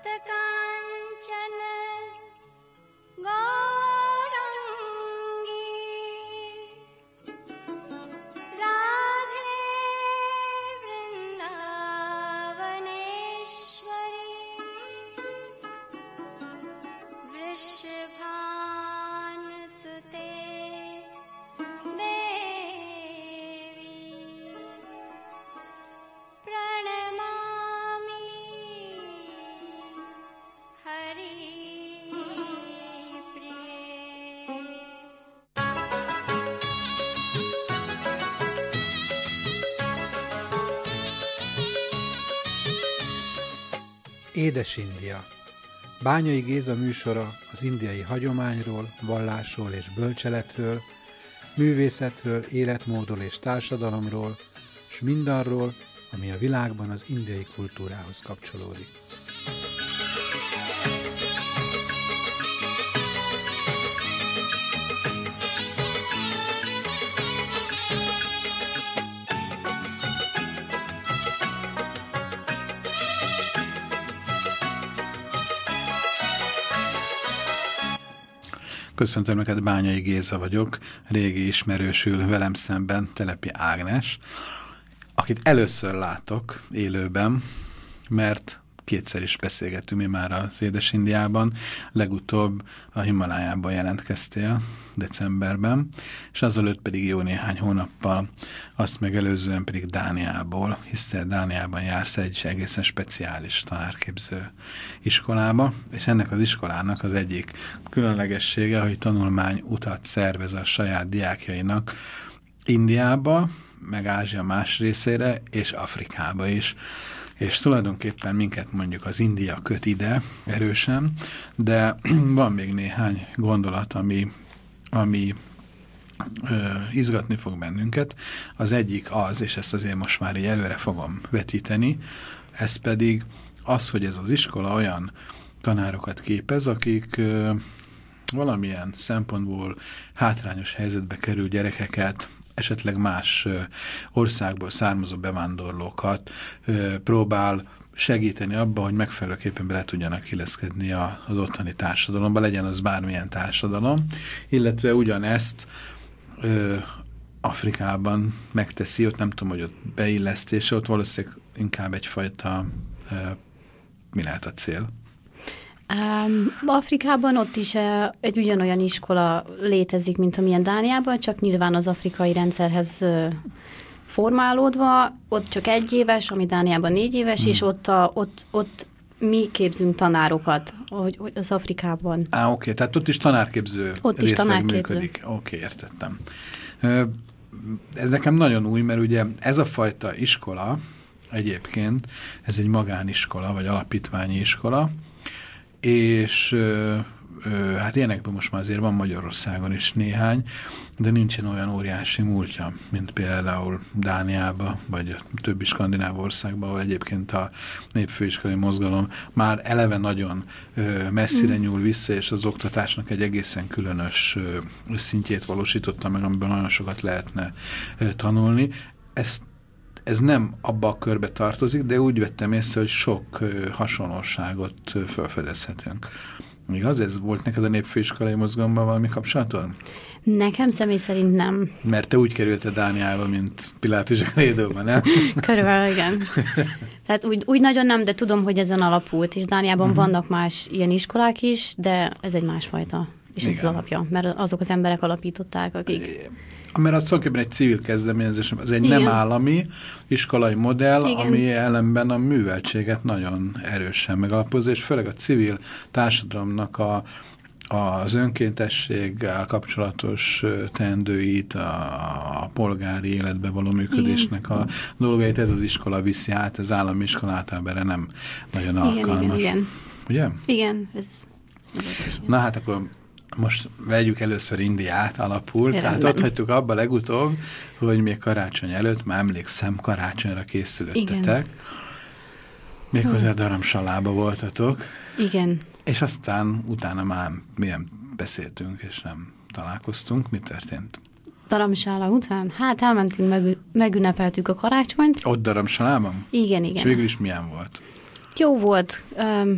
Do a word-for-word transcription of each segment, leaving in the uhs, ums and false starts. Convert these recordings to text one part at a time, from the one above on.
Édes India. Bányai Géza műsora az indiai hagyományról, vallásról és bölcseletről, művészetről, életmódról és társadalomról, s mindarról, ami a világban az indiai kultúrához kapcsolódik. Köszöntöm neked, Bányai Géza vagyok, régi ismerősül velem szemben Telepi Ágnes, akit először látok élőben, mert kétszer is beszélgettünk mi már az Édes Indiában, legutóbb a Himalájában jelentkeztél decemberben, és azelőtt pedig jó néhány hónappal, azt megelőzően pedig Dániából, hisz te Dániában jársz egy egészen speciális tanárképző iskolába, és ennek az iskolának az egyik különlegessége, hogy tanulmány utat szervez a saját diákjainak Indiába, meg Ázsia más részére, és Afrikába is. És tulajdonképpen minket mondjuk az India köt ide erősen, de van még néhány gondolat, ami, ami ö, izgatni fog bennünket. Az egyik az, és ezt azért most már így előre fogom vetíteni, ez pedig az, hogy ez az iskola olyan tanárokat képez, akik ö, valamilyen szempontból hátrányos helyzetbe kerül gyerekeket, esetleg más országból származó bevándorlókat próbál segíteni abba, hogy megfelelőképpen bele tudjanak illeszkedni az ottani társadalomba, legyen az bármilyen társadalom, illetve ugyanezt ö, Afrikában megteszi, ott nem tudom, hogy ott beillesztése, ott valószínűleg inkább egyfajta, ö, mi lehet a cél? Um, Afrikában ott is uh, egy ugyanolyan iskola létezik, mint amilyen Dániában, csak nyilván az afrikai rendszerhez uh, formálódva, ott csak egy éves, ami Dániában négy éves, hmm. és ott, a, ott, ott mi képzünk tanárokat, hogy, hogy az Afrikában. Á, oké, okay. Tehát ott is tanárképző ott is tanárképző. működik. Oké, okay, értettem. Ez nekem nagyon új, mert ugye ez a fajta iskola egyébként, ez egy magániskola, vagy alapítványi iskola, és ö, ö, hát ilyenekben most már azért van Magyarországon is néhány, de nincsen olyan óriási múltja, mint például Dániában, vagy a többi skandináv országban, ahol egyébként a népfőiskolai mozgalom már eleve nagyon ö, messzire mm. nyúl vissza, és az oktatásnak egy egészen különös ö, szintjét valósította meg, amiben nagyon sokat lehetne ö, tanulni. Ezt Ez nem abba a körbe tartozik, de úgy vettem észre, hogy sok ö, hasonlóságot ö, felfedezhetünk. Igaz? Ez volt neked a népfőiskolai mozgalomban valami kapcsolatod? Nekem személy szerint nem. Mert te úgy kerülted Dániába, mint Pilátus a Krédóban, nem? Körülbelül, igen. Tehát úgy, úgy nagyon nem, de tudom, hogy ezen alapult, és Dániában uh-huh. vannak más ilyen iskolák is, de ez egy másfajta. És igen. ez az alapja, mert azok az emberek alapították, akik... Mert az tulajdonképpen egy civil kezdeményezés, az egy igen. nem állami iskolai modell, igen. ami ellenben a műveltséget nagyon erősen megalapozza, és főleg a civil társadalomnak a, az önkéntességgel kapcsolatos teendőit, a, a polgári életbe való működésnek igen. a dolgait, ez az iskola viszi át, az állami iskola általában erre nem nagyon alkalmas. Igen, igen, igen. Ugye? Igen, ez... ez Na hát akkor... Most vegyük először Indiát alapul, Én tehát ott hagytuk abba legutóbb, hogy még karácsony előtt, már emlékszem, karácsonyra készülöttetek. Méghozzá Dharamsalába voltatok. Igen. És aztán utána már milyen beszéltünk, és nem találkoztunk. Mi történt? Dharamsala után? Hát elmentünk, meg, megünnepeltük a karácsonyt. Ott Dharamsalában? Igen, igen. És végül is milyen volt? Jó volt. Um,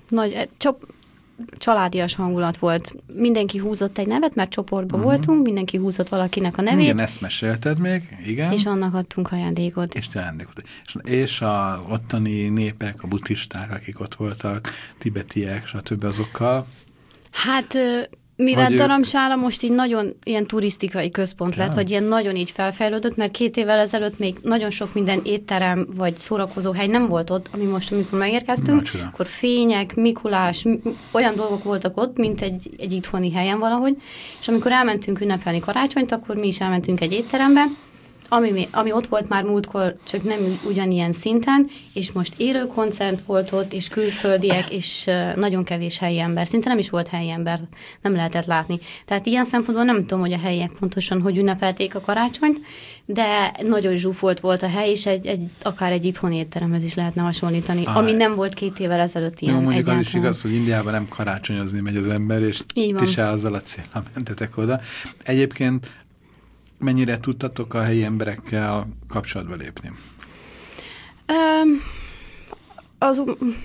nagy, csak családias hangulat volt. Mindenki húzott egy nevet, mert csoportban uh-huh. voltunk, mindenki húzott valakinek a nevét. Igen, ezt mesélted még, igen. És annak adtunk ajándékot. És ajándékot. És, és a ottani népek, a buddhisták, akik ott voltak, tibetiek, stb. Azokkal. Hát... Mivel Dharamsala most így nagyon ilyen turisztikai központ lett, ja. vagy ilyen nagyon így felfejlődött, mert két évvel ezelőtt még nagyon sok minden étterem vagy szórakozóhely nem volt ott, ami most, amikor megérkeztünk, Na, akkor fények, Mikulás, olyan dolgok voltak ott, mint egy, egy itthoni helyen valahogy, és amikor elmentünk ünnepelni karácsonyt, akkor mi is elmentünk egy étterembe, Ami, ami ott volt már múltkor, csak nem ugyanilyen szinten, és most élő koncert volt ott, és külföldiek, és nagyon kevés helyi ember. Szinte nem is volt helyi ember, nem lehetett látni. Tehát ilyen szempontból nem tudom, hogy a helyiek pontosan hogy ünnepelték a karácsonyt, de nagyon zsúfolt volt a hely, és egy, egy, akár egy itthoni étteremhez is lehetne hasonlítani, ah, ami nem volt két évvel ezelőtt ilyen. Jó, mondjuk egyáltalán. Az is igaz, hogy Indiában nem karácsonyozni megy az ember, és ti se azzal a céllal mentetek oda. Egyébként mennyire tudtatok a helyi emberekkel kapcsolatba lépni? Um, az,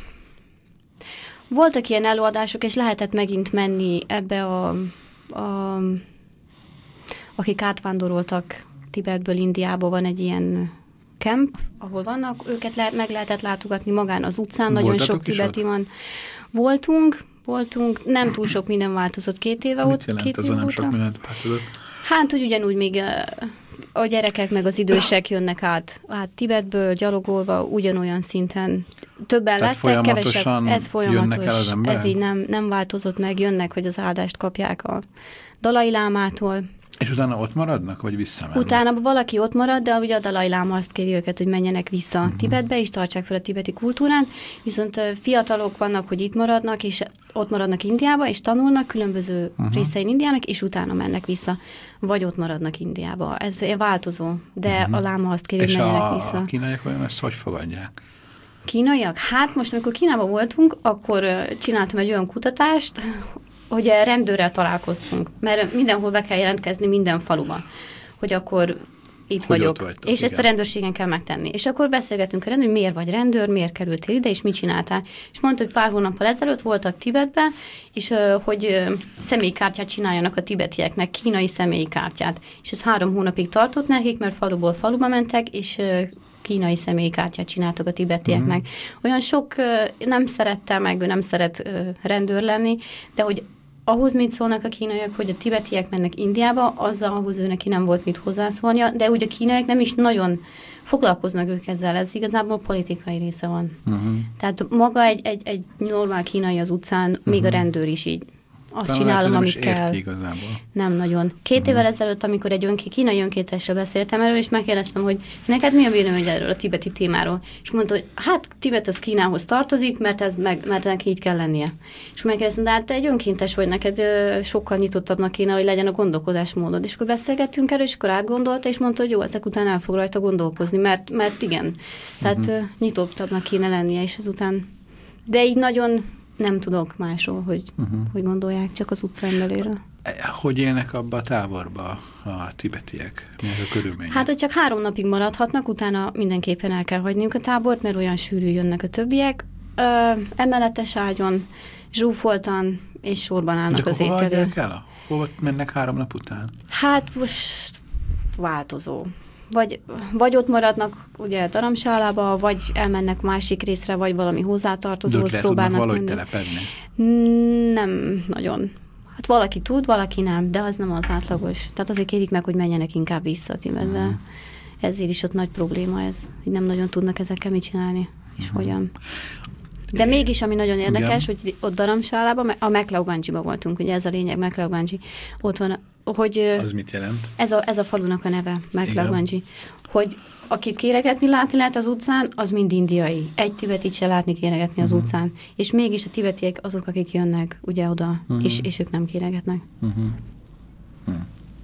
voltak ilyen előadások, és lehetett megint menni ebbe a, a akik átvándoroltak Tibetből Indiába, van egy ilyen kemp, ahol vannak, őket lehet, meg lehetett látogatni magán az utcán, Voltatok nagyon sok tibeti van. Voltunk, voltunk, nem túl sok minden változott két éve Mit ott. jelent két ez év a nem óta? sok mindent változott? Hát, hogy ugyanúgy még a gyerekek meg az idősek jönnek át, át Tibetből, gyalogolva, ugyanolyan szinten. Többen Tehát lettek, kevesebb. Ez folyamatos. Ez így nem, nem változott meg, jönnek, hogy az áldást kapják a Dalai Lámától. És utána ott maradnak, vagy visszamennek? Utána valaki ott marad, de ugye a Dalai Láma azt kéri őket, hogy menjenek vissza uh-huh. Tibetbe, és tartsák fel a tibeti kultúrát, viszont fiatalok vannak, hogy itt maradnak, és ott maradnak Indiába, és tanulnak különböző uh-huh. részein Indiának, és utána mennek vissza, vagy ott maradnak Indiába. Ez változó, de uh-huh. a láma azt kéri, hogy menjenek vissza. És a kínaiak olyan ezt hogy fogadják? Kínaiak? Hát most, amikor Kínában voltunk, akkor csináltam egy olyan kutatást, hogy rendőrrel találkoztunk, mert mindenhol be kell jelentkezni minden faluban, hogy akkor itt hogy vagyok, vagytok, és igen. ezt a rendőrségen kell megtenni. És akkor beszélgetünk a rendőr, hogy miért vagy rendőr, miért kerültél ide, és mit csináltál. És mondta, hogy pár hónappal ezelőtt voltak Tibetben, és hogy személyi kártyát csináljanak a tibetieknek, kínai személyi kártyát. És ez három hónapig tartott nekik, mert faluból faluba mentek, és kínai személyi kártyát csináltak a tibetieknek. Mm. Olyan sok nem szerette meg, nem szeret rendőr lenni, de hogy ahhoz mit szólnak a kínaiak, hogy a tibetiek mennek Indiába, azzal ahhoz ő neki nem volt mit hozzászólnia, de úgy a kínaiak nem is nagyon foglalkoznak ők ezzel, ez igazából politikai része van. Uh-huh. Tehát maga egy, egy, egy normál kínai az utcán, uh-huh. még a rendőr is így. Azt Talán csinálom, lehet, amit kell. Igazából. Nem nagyon. Két uh-huh. évvel ezelőtt, amikor egy önké, kínai önkéntesre beszéltem erről, és megkérdeztem, hogy neked mi a vélemény erről a tibeti témáról? És mondta, hogy hát Tibet az Kínához tartozik, mert ez meg, mert ennek így kell lennie. És megkérdeztem, de hát te egy önkéntes vagy, neked ö, sokkal nyitottabbnak kéne, hogy legyen a gondolkodásmódod. És akkor beszélgettünk erről, és akkor átgondolta, és mondta, hogy jó, ezek után el fog rajta gondolkozni, mert, mert igen. Tehát uh-huh. nyitottabbnak kéne lennie, és ezután. De így nagyon nem tudok másról, hogy, uh-huh. hogy gondolják, csak az utcán belőről. Hogy élnek abba a táborba a tibetiek? Milyen a körülmények? Hát, hogy csak három napig maradhatnak, utána mindenképpen el kell hagyniuk a tábort, mert olyan sűrű jönnek a többiek. Ö, emeletes ágyon, zsúfoltan, és sorban állnak de az ételért. De hova hagyják el? Hova mennek három nap után? Hát most változó. Vagy, vagy ott maradnak ugye Dharamsálába, vagy elmennek másik részre, vagy valami hozzátartozóhoz próbálnak valahogy telepedni? Nem nagyon. Hát valaki tud, valaki nem, de az nem az átlagos. Tehát azért kérik meg, hogy menjenek inkább vissza Tibetbe. Uh-huh. Ezért is ott nagy probléma ez, hogy nem nagyon tudnak ezekkel mit csinálni, és uh-huh. hogyan. De é, mégis, ami nagyon érdekes, igen. hogy ott Dharamsálában, a Meklauganjiba voltunk, ugye ez a lényeg, Meklauganji. Ott van, hogy... Az mit jelent? Ez a, ez a falunak a neve, Meklauganji. Hogy akit kéregetni látni lehet az utcán, az mind indiai. Egy tibetit se látni kéregetni az uh-huh. utcán. És mégis a tibetiek azok, akik jönnek ugye oda, uh-huh. és, és ők nem kéregetnek. Uh-huh. Uh-huh.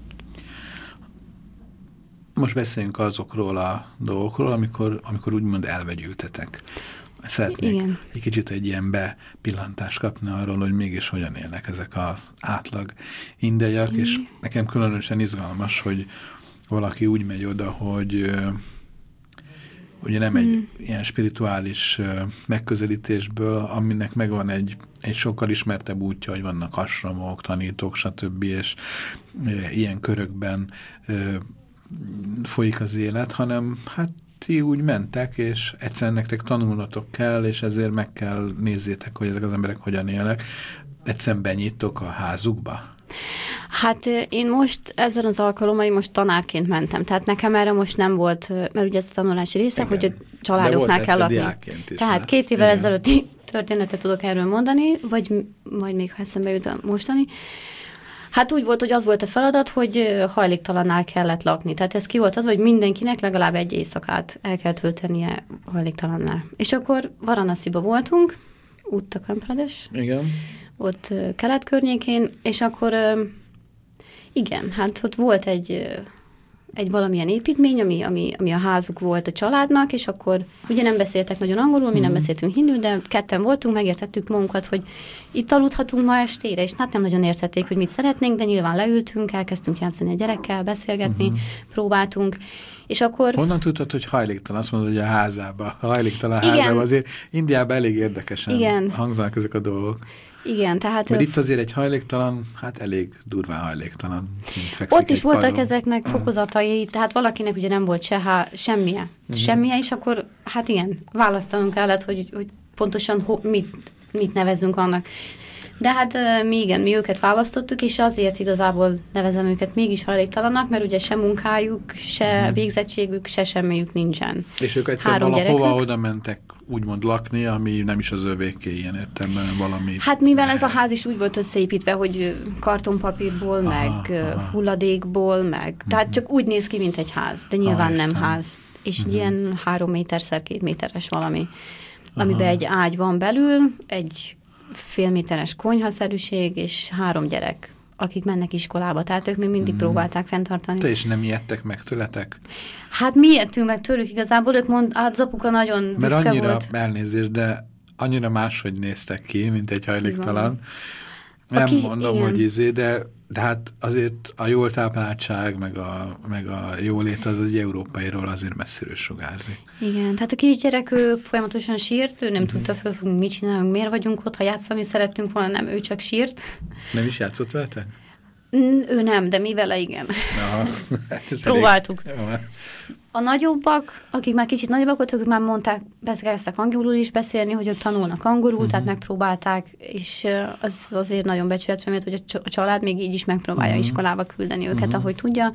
Most beszéljünk azokról a dolgokról, amikor, amikor úgymond elvegyültetek. Szeretnék igen. egy kicsit egy ilyen bepillantást kapni arról, hogy mégis hogyan élnek ezek az átlag indiaiak, és nekem különösen izgalmas, hogy valaki úgy megy oda, hogy ugye nem egy mm. ilyen spirituális megközelítésből, aminek megvan egy, egy sokkal ismertebb útja, hogy vannak asramok, tanítók, stb. És e, ilyen körökben e, folyik az élet, hanem hát ti úgy mentek, és egyszerűen nektek tanulnotok kell, és ezért meg kell nézzétek, hogy ezek az emberek hogyan élnek. Egyszerűen benyitok a házukba? Hát én most ezen az alkalommal én most tanárként mentem, tehát nekem erre most nem volt, mert ugye ez a tanulási része, hogy a családoknál kell lakni. Tehát már. két évvel Igen. ezelőtti történetet tudok erről mondani, vagy majd még ha eszembe jut a mostani. Hát úgy volt, hogy az volt a feladat, hogy hajléktalannál kellett lakni. Tehát ez ki volt adva, hogy mindenkinek legalább egy éjszakát el kell töltenie hajléktalannál. És akkor Varanasiba voltunk, Uttar Pradesh. Igen. Ott kelet környékén, és akkor igen, hát ott volt egy, egy valamilyen építmény, ami, ami, ami a házuk volt a családnak, és akkor ugye nem beszéltek nagyon angolul, mi nem beszéltünk hindu, de ketten voltunk, megértettük magunkat, hogy itt aludhatunk ma estére, és hát nem nagyon értették, hogy mit szeretnénk, de nyilván leültünk, elkezdtünk játszani a gyerekkel, beszélgetni, uh-huh. próbáltunk, és akkor... Honnan tudtad, hogy hajléktalan? Azt mondod, hogy a házába, a hajléktalan Igen. házába. Azért Indiában elég érdekesen Igen. hangzanak ezek a dolgok. Igen, tehát... Mert itt azért egy hajléktalan, hát elég durván hajléktalan. Ott is voltak padon. Ezeknek fokozatai, tehát valakinek ugye nem volt se há, semmije. Uh-huh. Semmije, és akkor, hát igen, választanunk kellett, hogy, hogy pontosan ho, mit, mit nevezzünk annak. De hát mi igen, mi őket választottuk, és azért igazából nevezem őket mégis hajléktalannak, mert ugye se munkájuk, se uh-huh. végzettségük, se semmiük nincsen. És ők egyszer Három valahova gyerekük. Oda mentek úgymond lakni, ami nem is az övéké ilyen értelemben valami... Hát mivel ez a ház is úgy volt összeépítve, hogy kartonpapírból, aha, meg aha. hulladékból, meg... Uh-huh. Tehát csak úgy néz ki, mint egy ház, de nyilván ah, nem ház. És uh-huh. ilyen három méterszer két méteres valami, amiben aha. egy ágy van belül, egy félméteres konyhaszerűség, és három gyerek, akik mennek iskolába. Tehát ők még mindig hmm. próbálták fenntartani. Te is nem ijedtek meg tőletek? Hát mi ijedtünk meg tőlük igazából, ők mond, hát az apuka nagyon büszke volt. Mert annyira, elnézést, de annyira máshogy néztek ki, mint egy hajléktalan. Nem Aki, mondom, igen. hogy izé, de, de hát azért a jól tápláltság, meg a, meg a jólét az egy európairól azért messziről sugárzik. Igen, tehát a kisgyerek ő folyamatosan sírt, ő nem uh-huh. tudta fölfogni, mit csinálunk, miért vagyunk ott, ha játszani szerettünk volna, nem, ő csak sírt. Nem is játszott veletek? Ő nem, de mi vele igen. Aha, hát próbáltuk. Elég... A nagyobbak, akik már kicsit nagyobbak voltak, ők már mondták, kezdtek angolul is beszélni, hogy ők tanulnak angolul, uh-huh. tehát megpróbálták, és az azért nagyon becsületre mért, hogy a család még így is megpróbálja uh-huh. iskolába küldeni őket, uh-huh. ahogy tudja.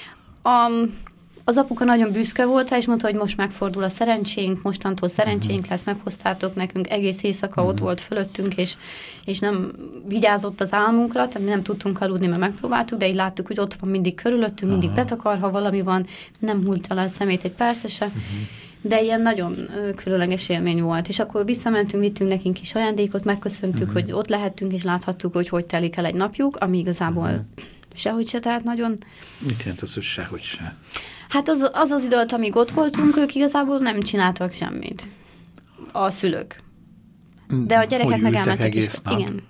A, az apuka nagyon büszke volt rá, és mondta, hogy most megfordul a szerencsénk, mostantól szerencsénk uh-huh. lesz, meghoztátok nekünk, egész éjszaka uh-huh. ott volt fölöttünk, és, és nem vigyázott az álmunkra, tehát mi nem tudtunk aludni, mert megpróbáltuk, de így láttuk, hogy ott van mindig körülöttünk, uh-huh. mindig betakar, ha valami van, nem hult el a szemét egy persze se, uh-huh. de ilyen nagyon ö, különleges élmény volt. És akkor visszamentünk, vittünk nekünk kis ajándékot, megköszöntük, uh-huh. hogy ott lehettünk, és láthattuk, hogy hogy telik el egy napjuk, ami igazából uh-huh. sehogy se, tehát nagyon... Mit jelent az, hogy sehogy se? Hát az az, az időt, amíg ott voltunk, ők igazából nem csináltak semmit. A szülők. De a gyerekek meg elmentek is. Nap? Igen.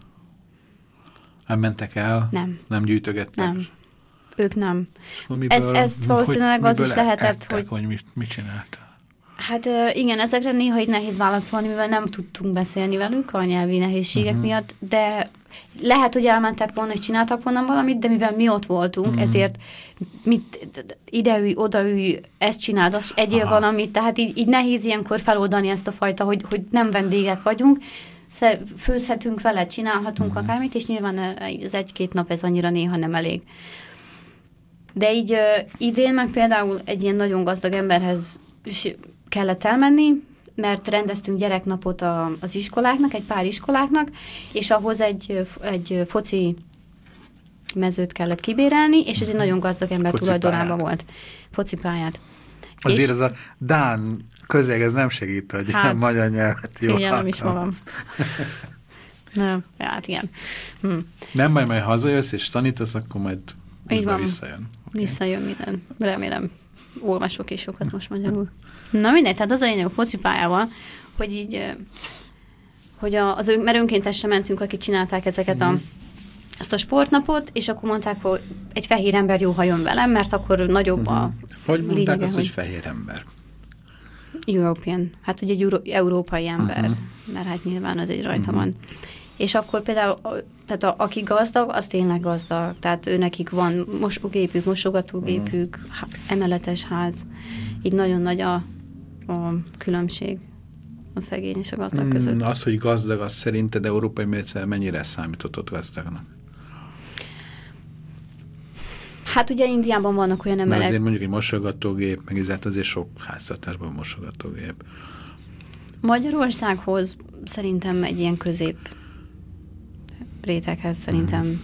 Nem mentek el? Nem. Nem gyűjtögettek? Nem. Ők nem. Miből, ez, ezt valószínűleg az is lehetett, ettek, hogy... hogy mit, mit csináltak? Hát igen, ezekre néha így nehéz válaszolni, mivel nem tudtunk beszélni velük a nyelvi nehézségek uh-huh. miatt, de lehet, hogy elmentek volna, és csináltak volna valamit, de mivel mi ott voltunk, uh-huh. ezért mit, ideülj, odaülj, ezt csináld, azt egyél Aha. valamit, tehát így, így nehéz ilyenkor feloldani ezt a fajta, hogy, hogy nem vendégek vagyunk, főzhetünk vele, csinálhatunk uh-huh. akármit, és nyilván az egy-két nap ez annyira néha nem elég. De így uh, idén meg például egy ilyen nagyon gazdag emberhez kellett elmenni, mert rendeztünk gyereknapot a, az iskoláknak, egy pár iskoláknak, és ahhoz egy, egy foci mezőt kellett kibérelni, és ez egy nagyon gazdag ember tulajdonában volt. Focipályát. Azért és ez a dán közeg, ez nem segít, hogy hát, a magyar nyelvet jól szégyellem is magam. Nem, hát igen. Hm. Nem, majd majd hazajössz, és tanítasz, akkor majd visszajön. Okay. Visszajön minden. Remélem. Olvasok is sokat most magyarul. Na mindegy, tehát az a lényeg a focipályával, hogy így, hogy a, az, mert önkéntesre mentünk, akik csinálták ezeket a, ezt a sportnapot, és akkor mondták, hogy egy fehér ember jó, ha jön velem, mert akkor nagyobb a Hogy mondták lényege, azt, hogy, hogy fehér ember? European, hát ugye egy euró, európai ember, uh-huh. mert hát nyilván az egy rajta uh-huh. van. És akkor például, tehát a, aki gazdag, az tényleg gazdag. Tehát ő nekik van mosógépük, mosogatógépük, uh-huh. emeletes ház. Így nagyon nagy a, a különbség a szegény és a gazdag között. Az, hogy gazdag, az szerinted európai mércével mennyire számított ott gazdagnak? Hát ugye Indiában vannak olyan emberek... Mert azért mondjuk egy mosogatógép, meg ezért azért sok háztartásban mosogatógép. Magyarországhoz szerintem egy ilyen közép réteghez szerintem. Hmm.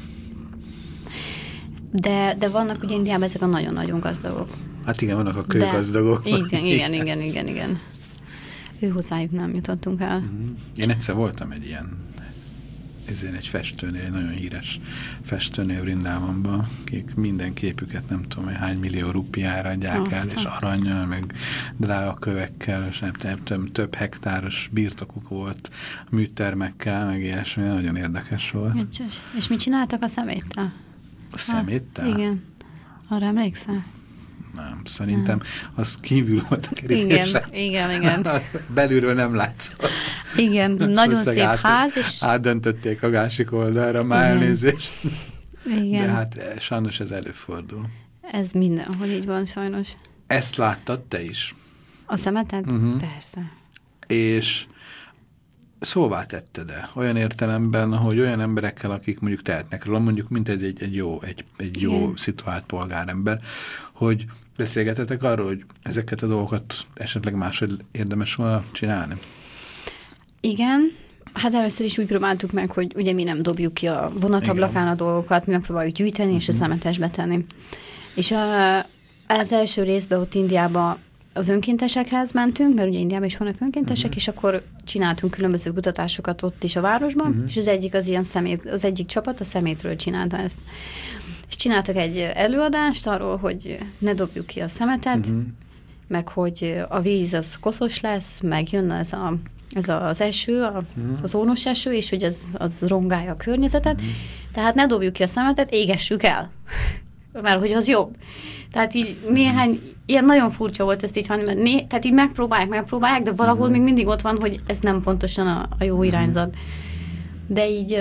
De, de vannak ugye Indiában ezek a nagyon-nagyon gazdagok. Hát igen, vannak a kőgazdagok. De, igen, igen, igen, igen, igen. Ő hozzájuk nem jutottunk el. Mm. Én egyszer voltam egy ilyen, ezért egy festőnél, egy nagyon híres festőnél Vrindávonban, akik minden képüket nem tudom, hogy hány millió rupiára adják oh, el, és arannyal, meg drága kövekkel, és nem, nem, nem, több hektáros birtokuk volt, műtermekkel, meg ilyesmi, nagyon érdekes volt. Nincs. És mit csináltak a szeméttel? A szeméttel? Igen. Arra emlékszel? Nem, szerintem nem. Az kívül volt a kerítésen. Igen, igen, igen. Belülről nem látszott. Igen, nagyon szép át, ház. És... Átdöntötték a másik oldalra, már elnézést. Igen. De hát sajnos ez előfordul. Ez mindenhol így van, sajnos. Ezt láttad te is? A szemetet? Uh-huh. Persze. És szóvá tetted-e? Olyan értelemben, hogy olyan emberekkel, akik mondjuk tehetnek róla, mondjuk mint ez egy, egy jó, egy, egy jó szituált polgárember, hogy beszélgetetek arról, hogy ezeket a dolgokat esetleg máshogy érdemes volna csinálni? Igen. Hát először is úgy próbáltuk meg, hogy ugye mi nem dobjuk ki a vonatablakán a dolgokat, mi megpróbáljuk gyűjteni uh-huh. és a szemetesbe tenni. És a, az első részben ott Indiában az önkéntesekhez mentünk, mert ugye Indiában is vannak önkéntesek, uh-huh. és akkor csináltunk különböző kutatásokat ott is a városban, uh-huh. és az egyik az ilyen szemét, az egyik csapat a szemétről csinálta ezt. És csináltak egy előadást arról, hogy ne dobjuk ki a szemetet, uh-huh. meg hogy a víz az koszos lesz, meg jön ez, a, ez az eső, a, uh-huh. az ónos eső, és hogy az, az rongálja a környezetet. Uh-huh. Tehát ne dobjuk ki a szemetet, égessük el. Mert hogy az jobb. Tehát így néhány, ilyen nagyon furcsa volt ezt így, mert né, tehát így megpróbálják, megpróbálják, de valahol uh-huh. még mindig ott van, hogy ez nem pontosan a, a jó irányzat. De így,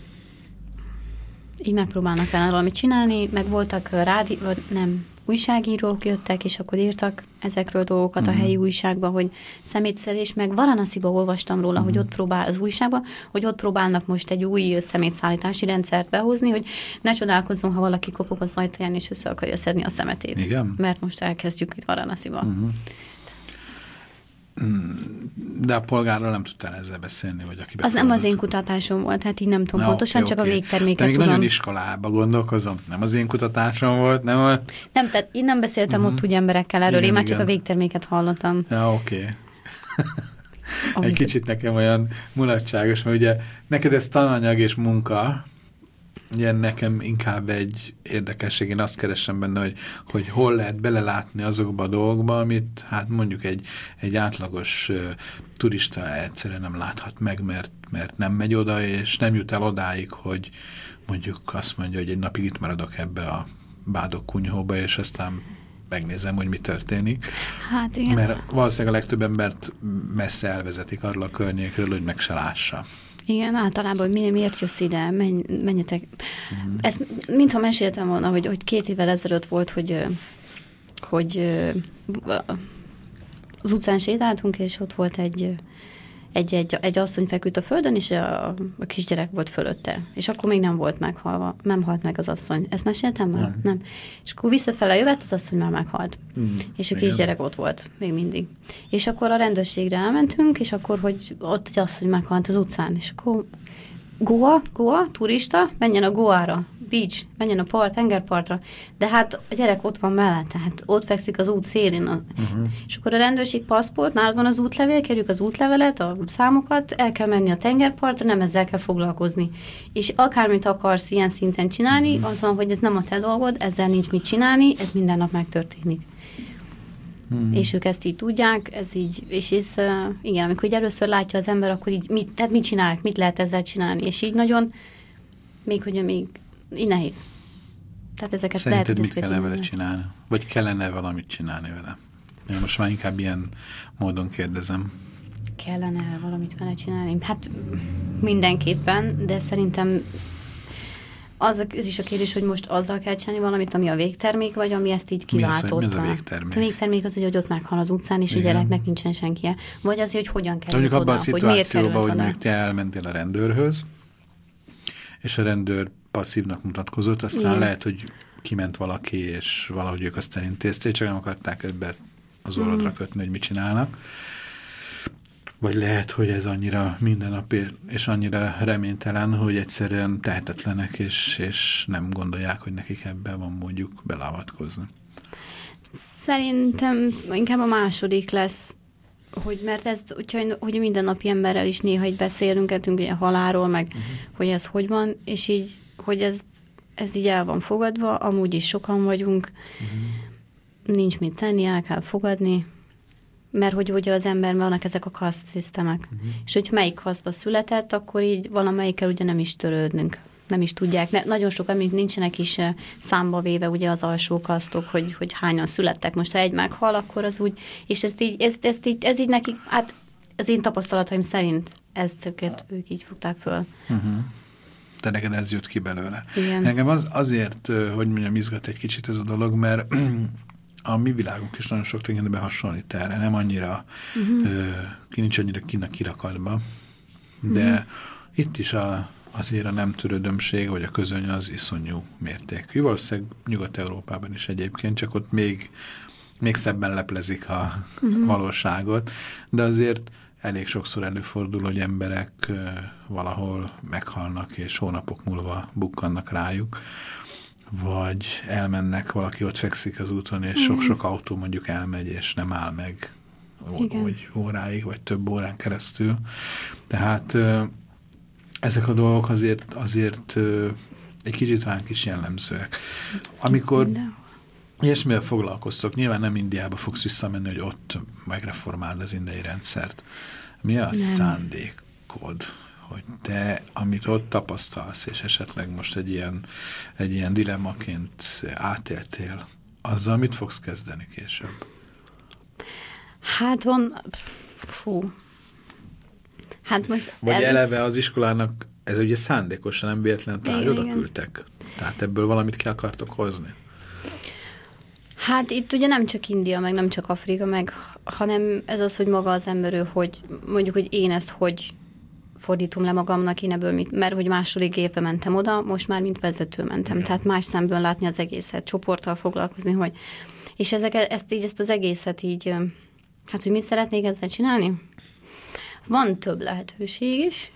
így megpróbálnak vele valamit csinálni, meg voltak rádi, vagy nem, újságírók jöttek, és akkor írtak ezekről dolgokat uh-huh. a helyi újságban, hogy szemétszedés, meg Varanasiba olvastam róla, uh-huh. hogy ott próbál, az újságban, hogy ott próbálnak most egy új szemétszállítási rendszert behozni, hogy ne csodálkozzon, ha valaki kopog az ajtaján, és össze akarja szedni a szemetét. Igen? Mert most elkezdjük itt Varanasiba. Uh-huh. De a polgárral nem tudtál ezzel beszélni, vagy aki az nem az én kutatásom volt, hát így nem tudom Na, pontosan, okay, csak okay. a végterméket tudom. tudom. Nagyon iskolába gondolkozom, nem az én kutatásom volt, nem a... Nem, tehát én nem beszéltem uh-huh. ott úgy emberekkel erről, igen, én már igen. csak a végterméket hallottam. Ja, oké. Okay. Egy kicsit nekem olyan mulatságos, mert ugye neked ez tananyag és munka, ugye nekem inkább egy érdekesség, én azt keresem benne, hogy, hogy hol lehet belelátni azokba a dolgokba, amit hát mondjuk egy, egy átlagos uh, turista egyszerűen nem láthat meg, mert, mert nem megy oda, és nem jut el odáig, hogy mondjuk azt mondja, hogy egy napig itt maradok ebbe a Bádok kunyhóba, és aztán megnézem, hogy mi történik. Hát igen. Mert valószínűleg a legtöbb embert messze elvezetik arról a környékről, hogy meg se lássa. Igen, általában, hogy miért jössz ide, menj, menjetek. Mm. Ezt mintha meséltem volna, hogy, hogy két évvel ezelőtt volt, hogy, hogy az utcán sétáltunk, és ott volt egy, egy, egy, egy asszony feküdt a földön, és a, a kisgyerek volt fölötte. És akkor még nem volt meghalva, nem halt meg az asszony. Ezt meséltem már? Nem. nem. És akkor visszafele jövett, az asszony már meghalt. Mm. És a kisgyerek ott volt, még mindig. És akkor a rendőrségre elmentünk, és akkor, hogy ott egy asszony meghalt az utcán. És akkor Goa, Goa, turista, menjen a Goára, beach, menjen a part, tengerpartra. De hát a gyerek ott van mellette, hát ott fekszik az út szélén. A... Uh-huh. És akkor a rendőrség paszport, nálad van az útlevél, kérjük az útlevelet, a számokat, el kell menni a tengerpartra, nem ezzel kell foglalkozni. És akármit akarsz ilyen szinten csinálni, uh-huh. az van, hogy ez nem a te dolgod, ezzel nincs mit csinálni, ez minden nap megtörténik. Hmm. És ők ezt így tudják, ez így, és ez, uh, igen, amikor így először látja az ember, akkor így, mit, tehát mit csinálják, mit lehet ezzel csinálni, és így nagyon, még hogy még, így nehéz. Tehát ezeket Szerinted lehet, mit kellene vele csinálni? Vagy kellene valamit csinálni vele? Én most már inkább ilyen módon kérdezem. Kellene valamit vele csinálni? Hát mindenképpen, de szerintem az, az is a kérdés, hogy most azzal kell csinálni valamit, ami a végtermék, vagy ami ezt így kiváltotta. Mi az, mi az a végtermék? A végtermék az, hogy ott meghal az utcán, és a gyereknek nincsen senki. Vagy az, hogy hogyan került mondjuk oda, abban a hogy miért került hogy oda. mondjuk te elmentél a rendőrhöz, és a rendőr passzívnak mutatkozott, aztán Igen. lehet, hogy kiment valaki, és valahogy ők azt elintézték, csak nem akarták ebbe az orrodra mm. kötni, hogy mit csinálnak. Vagy lehet, hogy ez annyira mindennapi, és annyira reménytelen, hogy egyszerűen tehetetlenek, és, és nem gondolják, hogy nekik ebben van mondjuk beleavatkozni. Szerintem inkább a második lesz, hogy mert ez, hogy, hogy mindennapi emberrel is néha így beszélünk, a halálról, meg uh-huh. hogy ez hogy van, és így, hogy ez, ez így el van fogadva, amúgy is sokan vagyunk, uh-huh. nincs mit tenni, el kell fogadni, mert hogy ugye az emberben vannak ezek a kaszt szisztemek. Uh-huh. És hogy melyik kasztba született, akkor így valamelyikkel ugye nem is törődnünk. Nem is tudják. Ne, nagyon sokan még nincsenek is számba véve ugye az alsó kasztok, hogy, hogy hányan születtek. Most ha egy meghal, akkor az úgy, és ezt így, ezt, ezt így, ez így nekik, hát az én tapasztalataim szerint ezt őket, ők így fogták föl. Uh-huh. Te neked ez jött ki belőle. Igen. Engem az, azért, hogy mondjam, izgat egy kicsit ez a dolog, mert a mi világunk is nagyon sok tényleg hasonlít erre, nem annyira, uh-huh. ö, ki nincs annyira kinn a kirakatba, de uh-huh. itt is a, azért a nem törődömség, vagy a közöny az iszonyú mértékű. Valószínűleg Nyugat-Európában is egyébként, csak ott még, még szebben leplezik a uh-huh. valóságot, de azért elég sokszor előfordul, hogy emberek ö, valahol meghalnak, és hónapok múlva bukkannak rájuk, vagy elmennek, valaki ott fekszik az úton, és sok-sok autó mondjuk elmegy, és nem áll meg vagy óráig, vagy több órán keresztül. Tehát ezek a dolgok azért, azért egy kicsit ránk is jellemzőek. Amikor ilyesmivel foglalkoztok, nyilván nem Indiába fogsz visszamenni, hogy ott megreformáld az indiai rendszert. Mi a nem. szándékod? Hogy te, amit ott tapasztalsz, és esetleg most egy ilyen, egy ilyen dilemmaként átéltél, azzal mit fogsz kezdeni később? Hát van, fú. Hát most Vagy elősz... eleve az iskolának, ez ugye szándékosan, nem véletlenül talán oda küldtek. Tehát ebből valamit ki akartok hozni? Hát itt ugye nem csak India, meg nem csak Afrika, meg, hanem ez az, hogy maga az emberő, hogy mondjuk, hogy én ezt hogy fordítom le magamnak, én ebből mit, mert hogy második évben mentem oda, most már mint vezető mentem. Igen. Tehát más szemből látni az egészet, csoporttal foglalkozni, hogy és ezeket, ezt így, ezt az egészet így, hát hogy mit szeretnék ezzel csinálni? Van több lehetőség is.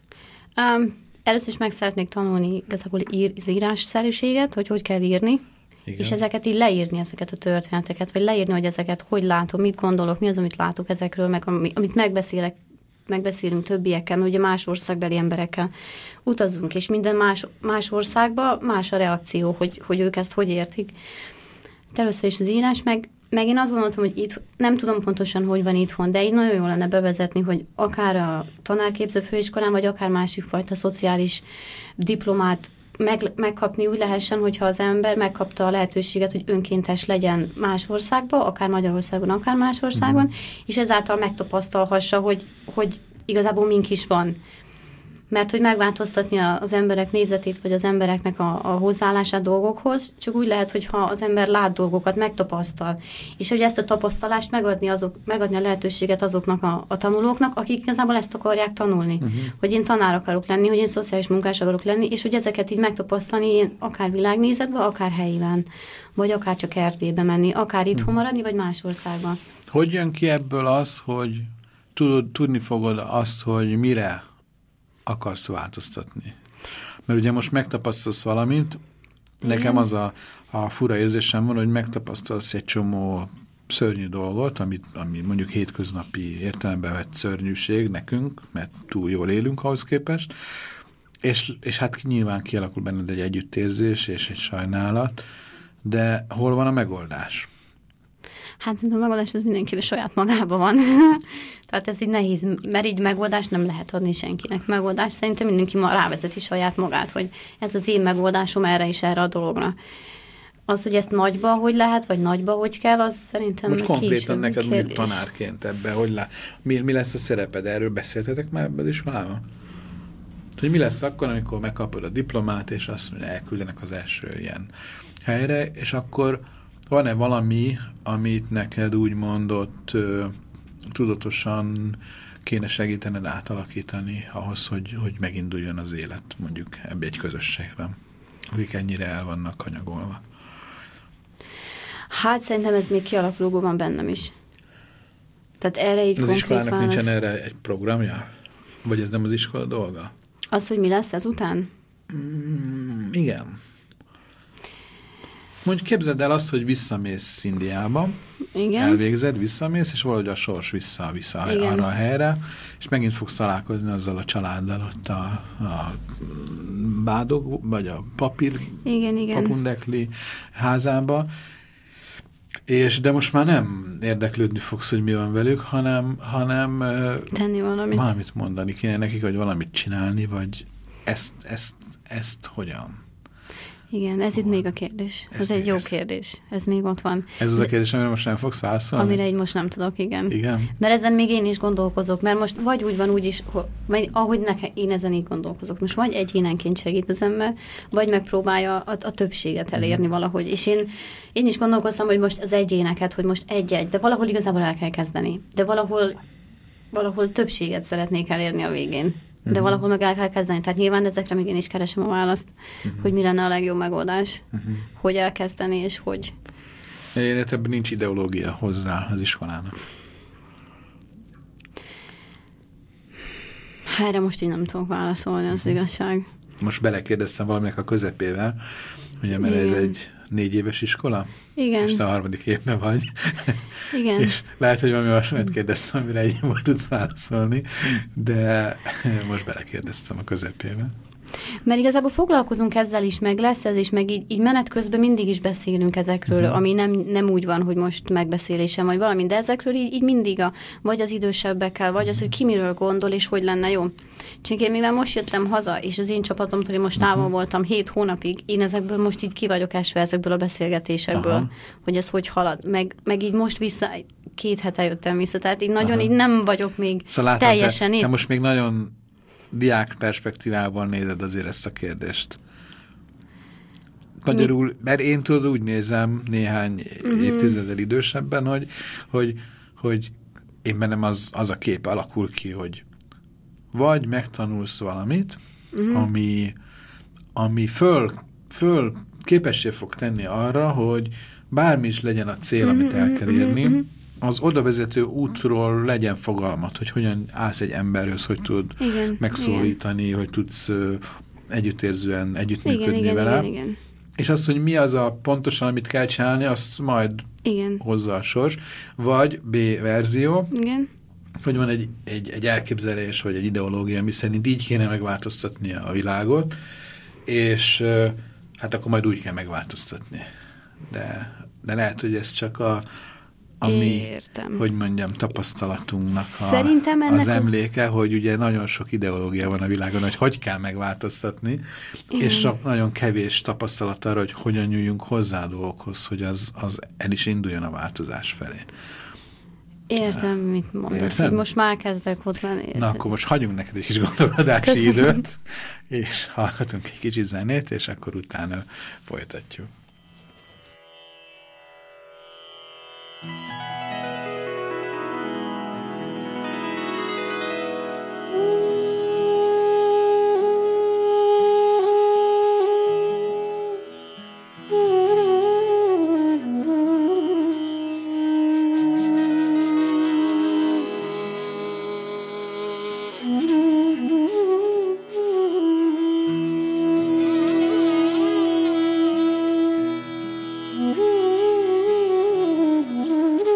Um, először is meg szeretnék tanulni igazából ír, az írásszerűséget, hogy hogy kell írni, igen. és ezeket így leírni, ezeket a történeteket, vagy leírni, hogy ezeket hogy látom, mit gondolok, mi az, amit látok ezekről, meg amit megbeszélek, megbeszélünk többiekkel, mert ugye más országbeli emberekkel utazunk, és minden más, más országban más a reakció, hogy, hogy ők ezt hogy értik. Először is az írás, meg, meg én azt gondoltam, hogy itt nem tudom pontosan, hogy van itthon, de így nagyon jó lenne bevezetni, hogy akár a tanárképző főiskolán, vagy akár másik fajta szociális diplomát meg, megkapni úgy lehessen, hogyha az ember megkapta a lehetőséget, hogy önkéntes legyen más országban, akár Magyarországon, akár más országban, mm. és ezáltal megtapasztalhassa, hogy, hogy igazából mink is van. Mert hogy megváltoztatni az emberek nézetét, vagy az embereknek a, a hozzáállását dolgokhoz, csak úgy lehet, hogyha az ember lát dolgokat, megtapasztal. És hogy ezt a tapasztalást megadni, azok, megadni a lehetőséget azoknak a, a tanulóknak, akik igazából ezt akarják tanulni. Uh-huh. Hogy én tanár akarok lenni, hogy én szociális munkás akarok lenni, és hogy ezeket így megtapasztalni én akár világnézetben, akár helyiben, vagy akár csak Erdélybe menni, akár itthon uh-huh. maradni, vagy más országban. Hogy jön ki ebből az, hogy tudod, tudni fogod azt, hogy mire akarsz változtatni? Mert ugye most megtapasztalsz valamit, igen. nekem az a, a fura érzésem van, hogy megtapasztalsz egy csomó szörnyű dolgot, amit, ami mondjuk hétköznapi értelemben vett szörnyűség nekünk, mert túl jól élünk ahhoz képest, és, és hát nyilván kialakul benned egy együttérzés és egy sajnálat, de hol van a megoldás? Hát a megoldás az mindenkivel saját magában van. Tehát ez így nehéz, mert így megoldást nem lehet adni senkinek. Megoldás szerintem mindenki ma rávezeti saját magát, hogy ez az én megoldásom erre és erre a dologra. Az, hogy ezt nagyba hogy lehet, vagy nagyba hogy kell, az szerintem most konkrétan neked kérdés. mondjuk tanárként ebbe, hogy lá... mi, mi lesz a szereped? Erről beszéltetek már ebben is valami? Hogy mi lesz akkor, amikor megkapod a diplomát, és azt mondja, elküldenek az első ilyen helyre, és akkor van-e valami, amit neked úgy mondott ö, tudatosan kéne segítened átalakítani ahhoz, hogy, hogy meginduljon az élet mondjuk ebbe egy közösségben, akik ennyire el vannak kanyagolva? Hát szerintem ez még kialakulóban van bennem is. Tehát erre így az konkrét iskolának válasz... nincsen erre egy programja? Vagy ez nem az iskola dolga? Az, hogy mi lesz ezután? Mm, igen. Mondjuk képzeld el azt, hogy visszamész Indiába, igen. elvégzed, visszamész, és valahogy a sors vissza, vissza arra a helyre, és megint fogsz találkozni azzal a családdal ott a, a bádog, vagy a papír, igen, igen. papundekli házába, és de most már nem érdeklődni fogsz, hogy mi van velük, hanem, hanem tenni valamit. Valamit mondani kéne nekik, vagy valamit csinálni, vagy ezt, ezt, ezt hogyan? Igen, ez itt még a kérdés. Ez, ez egy jó ez, kérdés. Ez még ott van. Ez az a kérdés, amire most nem fogsz válaszolni? Amire így most nem tudok, igen. Igen? Mert ezen még én is gondolkozok, mert most vagy úgy van, úgy is, hogy, ahogy nekem, én ezen így gondolkozok. Most vagy egyénenként segít az ember, vagy megpróbálja a, a többséget elérni mm. valahogy. És én, én is gondolkoztam, hogy most az egyéneket, hogy most egy-egy, de valahol igazából el kell kezdeni. De valahol, valahol többséget szeretnék elérni a végén. De uh-huh. valahol meg el kell kezdeni. Tehát nyilván ezekre még én is keresem a választ, uh-huh. hogy mi lenne a legjobb megoldás, uh-huh. hogy elkezdeni, és hogy. Én ebben nincs ideológia hozzá az iskolának. Erre most így nem tudok válaszolni, az uh-huh. igazság. Most belekérdeztem valaminek a közepével, ugye, mert igen. ez egy négy éves iskola? Igen. És te a harmadik évben vagy. Igen. És lehet, hogy valami hasonlót kérdeztem, amire egy évben tudsz válaszolni, de most belekérdeztem a közepébe. Mert igazából foglalkozunk ezzel is, meg lesz ez is, meg így, így menet közben mindig is beszélünk ezekről, uh-huh. ami nem, nem úgy van, hogy most megbeszélésem vagy valami, de ezekről így, így mindig a, vagy az idősebbekkel, vagy az, hogy ki miről gondol, és hogy lenne jó. Csak én mivel most jöttem haza, és az én csapatomtól én most távol uh-huh. voltam hét hónapig, én ezekből most így ki vagyok esve ezekből a beszélgetésekből, uh-huh. hogy ez hogy halad. Meg, meg így most vissza, két hete jöttem vissza, tehát így nagyon uh-huh. így nem vagyok még szóval látom, teljesen te, itt. te most még nagyon diák perspektívában nézed azért ezt a kérdést. Magyarul, mert én tudod úgy nézem néhány uh-huh. évtizeddel idősebben, hogy, hogy, hogy én bennem az, az a kép alakul ki, hogy vagy megtanulsz valamit, uh-huh. ami, ami föl, föl képessé fog tenni arra, hogy bármi is legyen a cél, uh-huh. amit el kell érni, uh-huh. az odavezető útról legyen fogalmat, hogy hogyan állsz egy emberhöz, hogy tud igen, megszólítani, igen. hogy tudsz uh, együttérzően együttműködni igen, vele. Igen, igen, igen. És az, hogy mi az a pontosan, amit kell csinálni, azt majd igen. hozza a sors. Vagy B verzió, igen. hogy van egy, egy, egy elképzelés, vagy egy ideológia, ami szerint így kéne megváltoztatni a világot, és uh, hát akkor majd úgy kell megváltoztatni. De, de lehet, hogy ez csak a ami, értem. Hogy mondjam, tapasztalatunknak a, az emléke, a... hogy ugye nagyon sok ideológia van a világon, hogy hogy kell megváltoztatni, igen. és nagyon kevés tapasztalat arra, hogy hogyan nyúljunk hozzá a dolgokhoz, hogy az, az el is induljon a változás felé. Értem, mit mondasz. Így most már kezdek ott lenni. Na, akkor most hagyjunk neked egy kis gondolkodási Köszönöm. időt, és hallgatunk egy kicsi zenét, és akkor utána folytatjuk. Mm-hmm.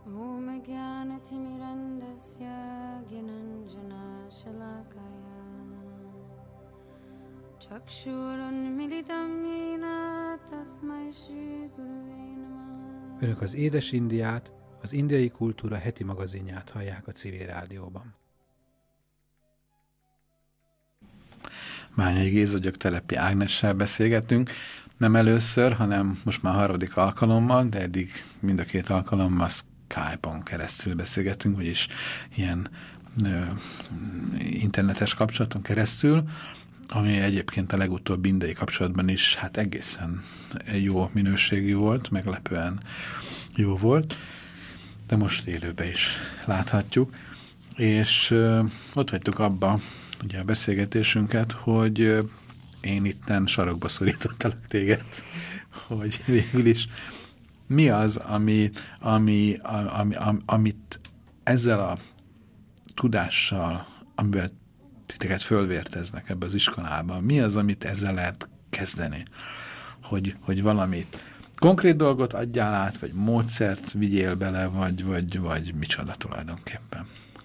Önök az Édes Indiát, az Indiai Kultúra heti magazinját hallják a Civil Rádióban. Bányai Géza Gyöktelepi Ágnessel beszélgetünk. Nem először, hanem most már harmadik alkalommal, de eddig mind a két alkalommal Skype-on keresztül beszélgetünk, vagyis ilyen ö, internetes kapcsolaton keresztül, ami egyébként a legutóbbi indiai kapcsolatban is hát egészen jó minőségű volt, meglepően jó volt, de most élőben is láthatjuk. És ö, ott hagytuk abba ugye a beszélgetésünket, hogy ö, én itten sarokba szorítottalak téged, hogy végül is mi az, ami, ami, ami, ami, amit ezzel a tudással, amivel titeket fölvérteznek ebbe az iskolában, mi az, amit ezzel lehet kezdeni? Hogy, hogy valamit konkrét dolgot adjál át, vagy módszert vigyél bele, vagy, vagy, vagy micsoda tulajdonképpen?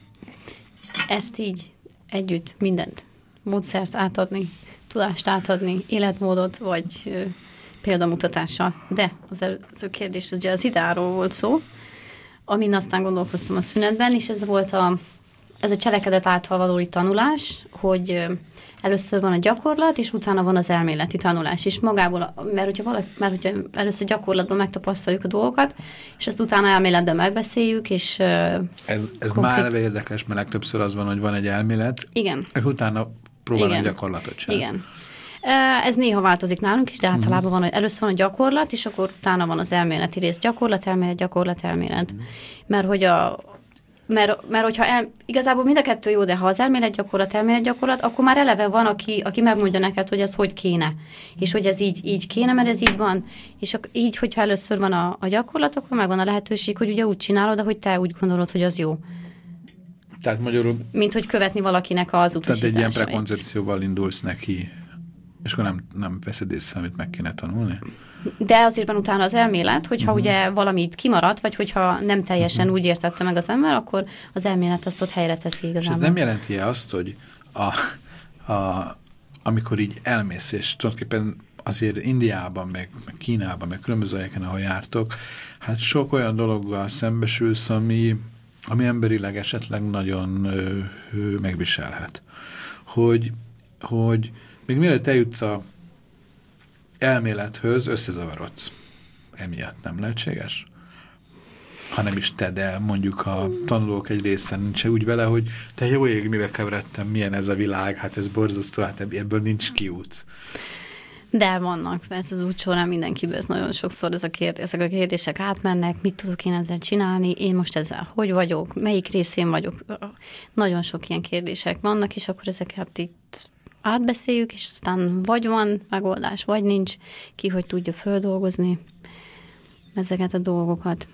Ezt így együtt mindent, módszert átadni, tudást átadni, életmódot, vagy ö, példamutatással. De az előző kérdés, ugye az idáról volt szó, amin aztán gondolkoztam a szünetben, és ez volt a, ez a cselekedet által valódi tanulás, hogy ö, először van a gyakorlat, és utána van az elméleti tanulás. És magából, mert hogyha, valaki, mert hogyha először gyakorlatban megtapasztaljuk a dolgokat, és ezt utána elméletben megbeszéljük, és... Uh, ez ez konkrét... már érdekes, mert legtöbbször az van, hogy van egy elmélet, igen. És utána próbálunk gyakorlatot csinálni. Igen. Uh, ez néha változik nálunk is, de általában uh-huh. van, hogy először van a gyakorlat, és akkor utána van az elméleti rész. Gyakorlat, elmélet, gyakorlat, elmélet. Uh-huh. Mert hogy a... Mert, mert hogyha el, igazából mind a kettő jó, de ha az elméletgyakorlat, elméletgyakorlat, akkor már eleve van, aki, aki megmondja neked, hogy ez hogy kéne. És hogy ez így, így kéne, mert ez így van. És ak, így, hogyha először van a, a gyakorlat, akkor megvan a lehetőség, hogy ugye úgy csinálod, ahogy te úgy gondolod, hogy az jó. Tehát magyarul... Mint hogy követni valakinek az utasításait. Tehát egy ilyen prekoncepcióval indulsz neki, és akkor nem, nem veszed észre, amit meg kéne tanulni? De azért van utána az elmélet, hogyha uh-huh. ugye valamit kimaradt, vagy hogyha nem teljesen uh-huh. úgy értette meg az ember, akkor az elmélet azt ott helyre teszi igazából. És ez nem jelenti-e azt, hogy a, a, amikor így elmész, és tulajdonképpen azért Indiában, meg, meg Kínában, meg különböző helyeken, ahol jártok, hát sok olyan dologgal szembesülsz, ami, ami emberileg esetleg nagyon ö, ö, megviselhet. Hogy, hogy még mielőtt eljutsz a elmélethöz, összezavarodsz. Emiatt nem lehetséges? Ha nem is te, de mondjuk a tanulók egy része nincs úgy vele, hogy te jó ég, mivel keveredtem, milyen ez a világ, hát ez borzasztó, hát ebből nincs kiút. De vannak, persze az út során mindenkiből ez nagyon sokszor ez a kérdés, ezek a kérdések átmennek, mit tudok én ezzel csinálni, én most ezzel hogy vagyok, melyik részén vagyok. Nagyon sok ilyen kérdések vannak, és akkor ezeket itt átbeszéljük, és aztán vagy van megoldás, vagy nincs, ki hogy tudja földolgozni ezeket a dolgokat.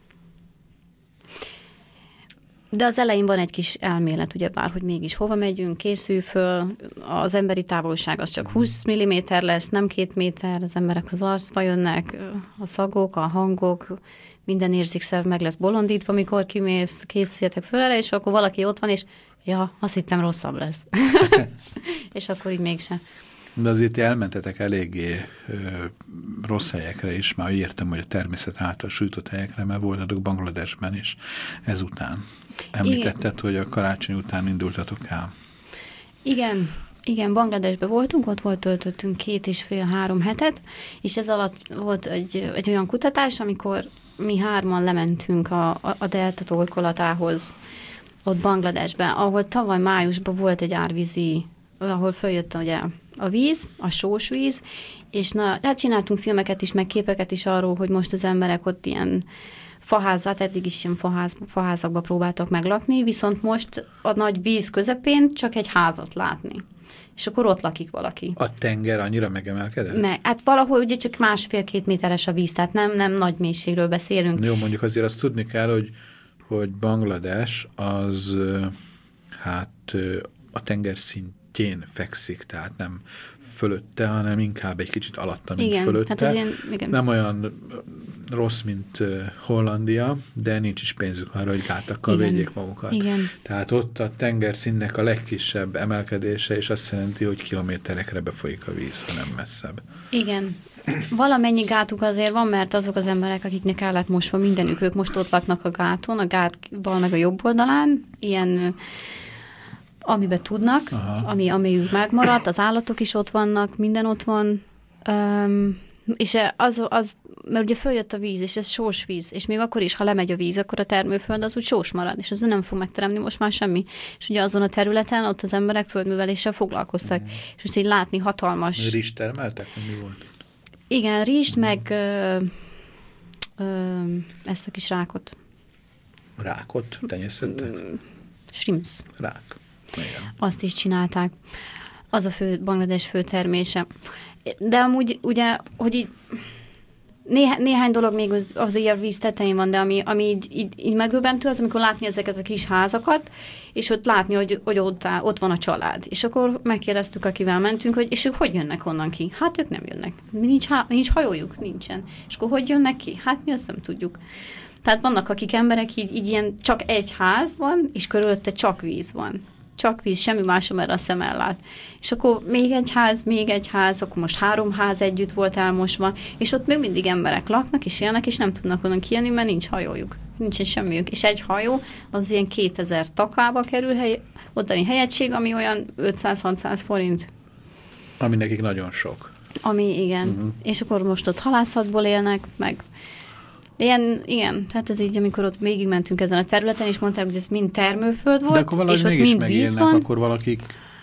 De az elején van egy kis elmélet, ugyebár, hogy mégis hova megyünk, készülj föl, az emberi távolság az csak húsz milliméter lesz, nem két méter, az emberek az arcba jönnek, a szagok, a hangok, minden érzékszer meg lesz bolondítva, amikor kimész, készüljetek föl erre, és akkor valaki ott van, és ja, azt hittem rosszabb lesz. És akkor így mégsem. De azért elmentetek eléggé ö, rossz helyekre is, már értem, hogy a természet által sújtott helyekre, mert voltatok Bangladesben is ezután. Említetted, igen, hogy a karácsony után indultatok el. Igen, igen, Bangladesben voltunk, ott volt töltöttünk két és fél, három hetet, és ez alatt volt egy, egy olyan kutatás, amikor mi hárman lementünk a, a, a delta torkolatához, ott Bangladesben, ahol tavaly májusban volt egy árvízi, ahol följött ugye a víz, a sós víz, és na, hát csináltunk filmeket is, meg képeket is arról, hogy most az emberek ott ilyen faházat, eddig is ilyen faház, faházakba próbáltak meglakni, viszont most a nagy víz közepén csak egy házat látni. És akkor ott lakik valaki. A tenger annyira megemelkedett? Meg, hát valahol ugye csak másfél-két méteres a víz, tehát nem, nem nagy mélységről beszélünk. Jó, mondjuk azért azt tudni kell, hogy, hogy Banglades az hát a tenger szintjén fekszik, tehát nem fölötte, hanem inkább egy kicsit alatta, mint igen, fölötte. Hát az ilyen, igen. Nem olyan rossz, mint uh, Hollandia, de nincs is pénzük arra, hogy gátakkal Igen. védjék magukat. Igen. Tehát ott a tengerszínnek a legkisebb emelkedése, és azt jelenti, hogy kilométerekre befolyik a víz, ha nem messzebb. Igen. Valamennyi gátuk azért van, mert azok az emberek, akiknek el lett mosva mindenük, ők most ott laknak a gáton, a gátban meg a jobb oldalán, ilyen amiben tudnak, ami, amiük megmaradt, az állatok is ott vannak, minden ott van, um, és az, az, mert ugye följött a víz, és ez sós víz, és még akkor is, ha lemegy a víz, akkor a termőföld az úgy sós marad, és az nem fog megteremni most már semmi. És ugye azon a területen ott az emberek földműveléssel foglalkoztak, mm. és most így látni hatalmas... Rizst termeltek, mi volt? Igen, rizst, mm. meg ö, ö, ezt a kis rákot. Rákot tenyésztettek? Shrimps. Rák. Igen. Azt is csinálták. Az a fő, Banglades fő termése. De amúgy ugye, hogy így néha, néhány dolog még az, az ilyen víz tetején van, de ami, ami így, így, így megöbbentő, az amikor látni ezeket a kis házakat, és ott látni, hogy, hogy ott, áll, ott van a család. És akkor megkérdeztük, akivel mentünk, hogy és ők hogy jönnek onnan ki? Hát ők nem jönnek. Nincs, nincs hajójuk, nincsen. És akkor hogy jönnek ki? Hát mi azt nem tudjuk. Tehát vannak, akik emberek, így, így ilyen csak egy ház van, és körülötte csak víz van. Csak víz, semmi másom, erre a szem ellát. És akkor még egy ház, még egy ház, akkor most három ház együtt volt elmosva, és ott még mindig emberek laknak, és élnek, és nem tudnak onnan kijönni, mert nincs hajójuk. Nincsen semmiük. És egy hajó az ilyen kétezer takába kerül, hely, ottani helyegység, ami olyan ötszáz-hatszáz forint. Ami nekik nagyon sok. Ami, igen. Uh-huh. És akkor most ott halászatból élnek, meg ilyen, igen, tehát ez így, amikor ott végigmentünk ezen a területen, és mondták, hogy ez mind termőföld volt, de akkor valahogy és ott mégis mind megélnek, víz van. akkor valakik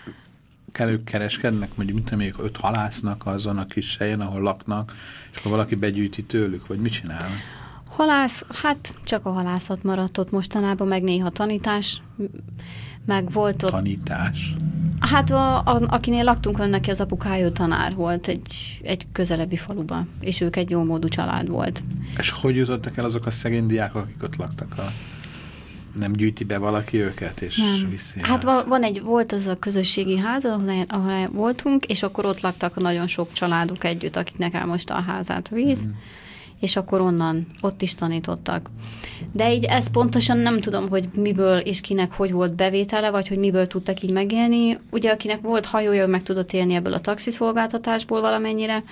ők kereskednek, mondjuk mint még öt halásznak azon a kis helyen, ahol laknak, és akkor valaki begyűjti tőlük, vagy mit csinálnak? Halász, hát csak a halászat maradt ott mostanában, meg néha tanítás, meg volt ott... Tanítás? Hát a, a, akinél laktunk, neki az apukája tanár volt egy, egy közelebbi faluban, és ők egy jó módú család volt. És hogy jutottak el azok a szegény diákok, akik ott laktak? A... Nem gyűjti be valaki őket, és nem. viszi? Hát van, van egy, volt az a közösségi ház, ahol, ahol voltunk, és akkor ott laktak nagyon sok családok együtt, akiknek elmosta a házát a víz, mm. és akkor onnan ott is tanítottak. De így ezt pontosan nem tudom, hogy miből és kinek hogy volt bevétele, vagy hogy miből tudtak így megélni. Ugye akinek volt hajója, meg tudott élni ebből a taxiszolgáltatásból valamennyire,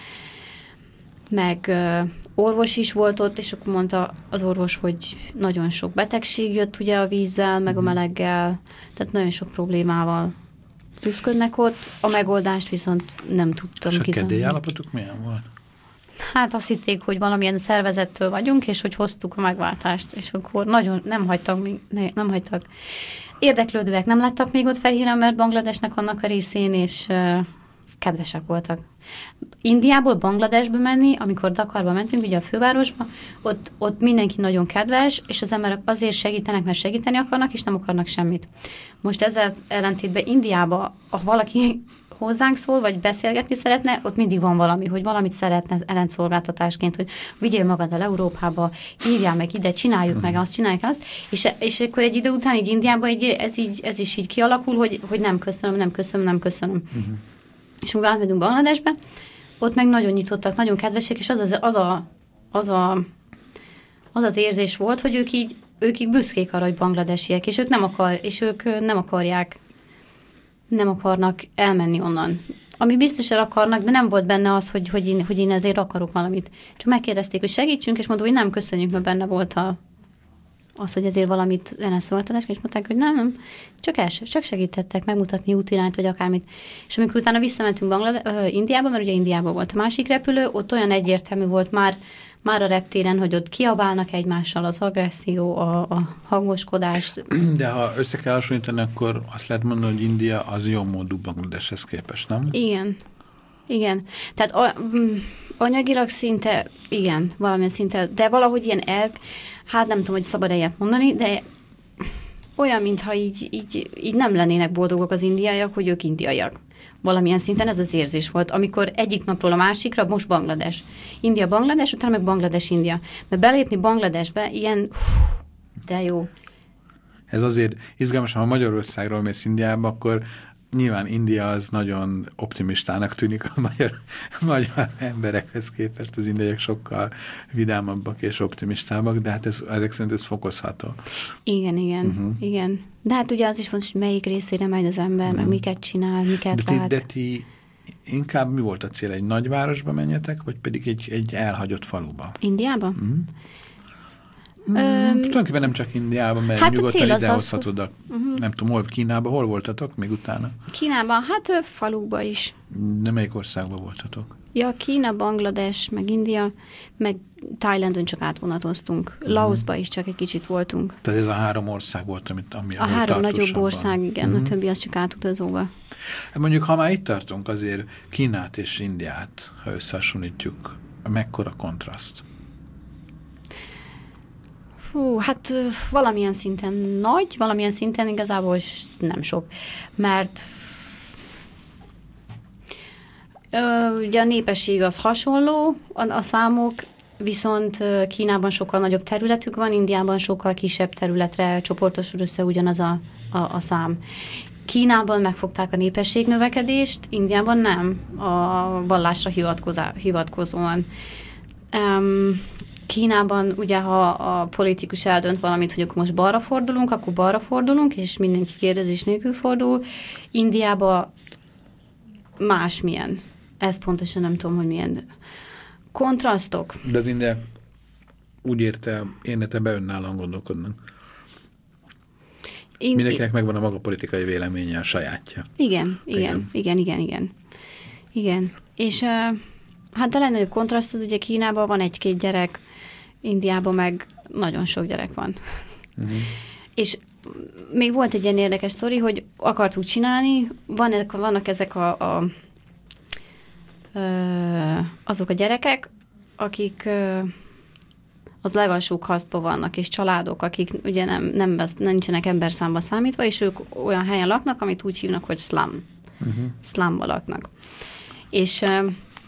meg uh, orvos is volt ott, és akkor mondta az orvos, hogy nagyon sok betegség jött ugye a vízzel, meg a meleggel, tehát nagyon sok problémával küzdködnek ott. A megoldást viszont nem tudtam. És a kedélyállapotuk milyen volt? Hát azt hitték, hogy valamilyen szervezettől vagyunk, és hogy hoztuk a megváltást, és akkor nagyon nem hagytak, nem hagytak. Érdeklődőek nem lettek még ott Fehér, mert Bangladesnek annak a részén, és uh, kedvesek voltak. Indiából Bangladesbe menni, amikor Dakarba mentünk, ugye a fővárosba, ott, ott mindenki nagyon kedves, és az emberek azért segítenek, mert segíteni akarnak, és nem akarnak semmit. Most ezzel ellentétben Indiába, ha valaki hozzánk szól, vagy beszélgetni szeretne, ott mindig van valami, hogy valamit szeretne ellenszolgáltatásként, hogy vigyél magaddal Európába, hívjál meg ide, csináljuk meg azt, csináljuk azt, és, és akkor egy idő után így Indiában így, ez, így, ez is így kialakul, hogy, hogy nem köszönöm, nem köszönöm, nem köszönöm. Uh-huh. És amikor átmegyünk Bangladesbe, ott meg nagyon nyitottak, nagyon kedvesek, és az az, az, a, az, a, az az érzés volt, hogy ők így, ők így büszkék arra, hogy bangladesiek, és ők nem, akar, és ők nem akarják nem akarnak elmenni onnan. Ami biztos el akarnak, de nem volt benne az, hogy, hogy, én, hogy én ezért akarok valamit. Csak megkérdezték, hogy segítsünk, és mondom, hogy nem, köszönjük, mert benne volt a, az, hogy ezért valamit ellenszolgáltatás, és mondták, hogy nem, nem, csak, el, csak segítettek megmutatni útirányt, vagy akármit. És amikor utána visszamentünk Banglade- uh, Indiába, mert ugye Indiában volt a másik repülő, ott olyan egyértelmű volt már, már a reptéren, hogy ott kiabálnak egymással, az agresszió, a, a hangoskodás. De ha össze kell hasonlítani, akkor azt lehet mondani, hogy India az jó módú Bangladeshez képest, nem? Igen. Igen. Tehát a, anyagilag szinte, igen, valamilyen szinte, de valahogy ilyen el, hát nem tudom, hogy szabad ilyet mondani, de olyan, mintha így, így, így nem lennének boldogok az indiaiak, hogy ők indiaiak. Valamilyen szinten ez az érzés volt, amikor egyik napról a másikra, most Banglades. India, Banglades, utána meg Banglades, India. Mert belépni Bangladesbe ilyen, de jó. Ez azért izgalmas, ha Magyarországról mész Indiába, akkor nyilván India az nagyon optimistának tűnik a magyar, magyar emberekhez képest, az indiaiak sokkal vidámabbak és optimistábbak, de hát ez, ezek szerint ez fokozható. Igen, igen, uh-huh. igen. De hát ugye az is fontos, hogy melyik részére megy az ember, uh-huh. meg miket csinál, miket de ti, lát. De ti inkább mi volt a cél? Egy nagyvárosba menjetek, vagy pedig egy, egy elhagyott faluba? Indiába? Uh-huh. Mm, Öm, tulajdonképpen nem csak Indiában, mert hát nyugodtan idehozhatod a, uh-huh. nem tudom, hol, Kínában, hol voltatok még utána? Kínában, hát falukba is. De melyik országban voltatok? Ja, Kína, Banglades, meg India, meg Thailandon csak átvonatoztunk. Uh-huh. Laosba is csak egy kicsit voltunk. Tehát ez a három ország volt, amit, ami a három nagyobb ország, igen, uh-huh. a többi az csak átutazóval. Mondjuk, ha már itt tartunk, azért Kínát és Indiát, ha összehasonlítjuk, mekkora kontraszt? Fú, hát valamilyen szinten nagy, valamilyen szinten igazából nem sok, mert ö, ugye a népesség az hasonló, a, a számok, viszont Kínában sokkal nagyobb területük van, Indiában sokkal kisebb területre csoportosul össze ugyanaz a, a, a szám. Kínában megfogták a népesség növekedést, Indiában nem, a vallásra hivatkozóan. Um, Kínában ugye, ha a politikus eldönt valamit, hogy akkor most balra fordulunk, akkor balra fordulunk, és mindenki kérdezés nélkül fordul. Indiában másmilyen. Ezt pontosan nem tudom, hogy milyen kontrasztok. De az indiák úgy érte, én ebben önállóan gondolkodnak. In, Mindenkinek megvan a maga politikai véleménye, a sajátja. Igen, igen, igen, igen, igen. Igen. És uh, hát a legnagyobb kontraszt az ugye Kínában van egy-két gyerek, Indiában meg nagyon sok gyerek van. Uh-huh. És még volt egy ilyen érdekes sztori, hogy akartuk csinálni, van, vannak ezek a, a, a, azok a gyerekek, akik az legalsó kasztban vannak, és családok, akik ugye nem, nem nincsenek emberszámba számítva, és ők olyan helyen laknak, amit úgy hívnak, hogy slum. Uh-huh. Slumba laknak. És uh,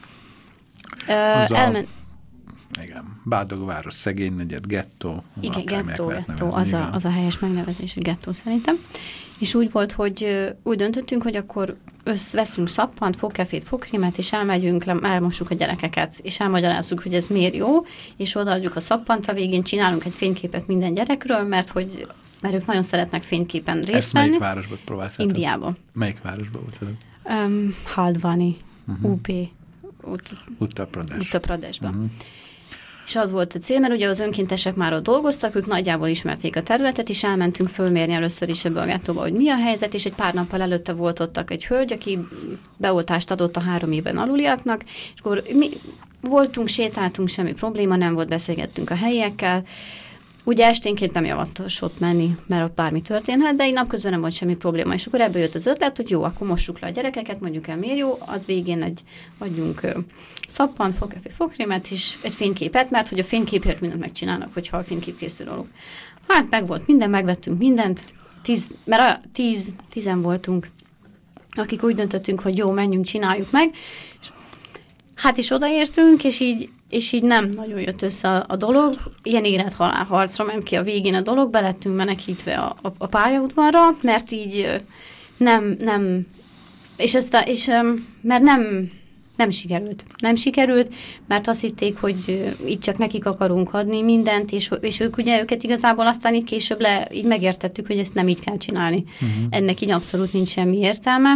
uh, elment... Igen, Bádogváros, szegény negyed, gettó. Igen, gettó, gettó, az a, az a helyes megnevezés, hogy gettó szerintem. És úgy volt, hogy úgy döntöttünk, hogy akkor veszünk szappant, fogkefét, fogkrémet, és elmegyünk, elmossuk a gyerekeket, és elmagyarázzuk, hogy ez miért jó, és odaadjuk a szappant, a végén csinálunk egy fényképet minden gyerekről, mert hogy mert ők nagyon szeretnek fényképen részt Ezt venni. melyik városban próbáltátok? Indiában. Melyik városban voltatok? Um, Haldwani, uh-huh. u pé. Ut- Uttar Pradesh. Uttar Pradeshben. Uh-huh. És az volt a cél, mert ugye az önkéntesek már ott dolgoztak, ők nagyjából ismerték a területet, és elmentünk fölmérni először is ebbe a gettóba, hogy mi a helyzet, és egy pár nappal előtte volt ott egy hölgy, aki beoltást adott a három évben aluliaknak, és akkor mi voltunk, sétáltunk, semmi probléma, nem volt, beszélgettünk a helyiekkel. Ugye esténként nem javatos ott menni, mert ott bármi történhet, de egy napközben nem volt semmi probléma. És akkor ebből jött az ötlet, hogy jó, akkor mossuk le a gyerekeket, mondjuk el miért jó, az végén egy, adjunk ö, szappant, fogkefé, fogkrémet és egy fényképet, mert hogy a fényképért mindent megcsinálnak, hogyha a fénykép készül róluk. Hát meg volt minden, megvettünk mindent, tíz, mert a tíz, tizen voltunk, akik úgy döntöttünk, hogy jó, menjünk, csináljuk meg. És hát is odaértünk, és így és így nem nagyon jött össze a, a dolog. Ilyen élet-halál harcra ment ki a végén a dolog, belettünk menekítve a, a, a pályaudvarra, mert így nem, nem, és, ezt a, és mert nem, nem sikerült. Nem sikerült, mert azt hitték, hogy itt csak nekik akarunk adni mindent, és, és ők ugye őket igazából aztán itt később le, így megértettük, hogy ezt nem így kell csinálni. Uh-huh. Ennek így abszolút nincs semmi értelme.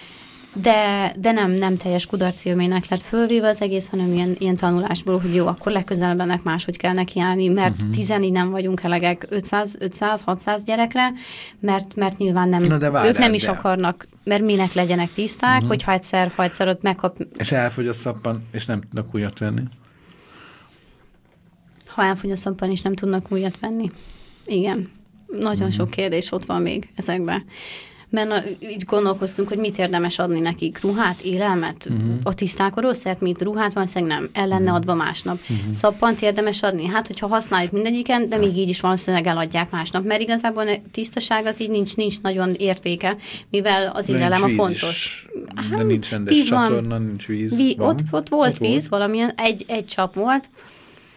De, de nem, nem teljes kudarcélménynek lett fölvéve az egész, hanem ilyen, ilyen tanulásból, hogy jó, akkor legközelebb ennek máshogy kell nekiállni, mert uh-huh. tizenig nem vagyunk elegek ötszáz, ötszáz, hatszáz gyerekre, mert, mert nyilván nem, várjál, ők nem is de... akarnak, mert minek legyenek tiszták, uh-huh. hogyha egyszer, ha egyszer ott megkap... És elfogy a szappan, és nem tudnak újat venni? Ha elfogy a szappan, és nem tudnak újat venni. Igen. Nagyon uh-huh. sok kérdés ott van még ezekben. Mert na, így gondolkoztunk, hogy mit érdemes adni nekik. Ruhát, élelmet, uh-huh. a tisztálkodószert, mit ruhát valószínűleg nem, el lenne adva másnap. Uh-huh. Szappant érdemes adni? Hát, hogyha használjuk mindegyiken, de még így is valószínűleg eladják másnap, mert igazából a tisztaság az így nincs, nincs nagyon értéke, mivel az élelem a fontos. Hát, de nincs rendes csatorna, nincs víz. víz ott, ott volt ott víz, volt. Valamilyen, egy, egy csap volt,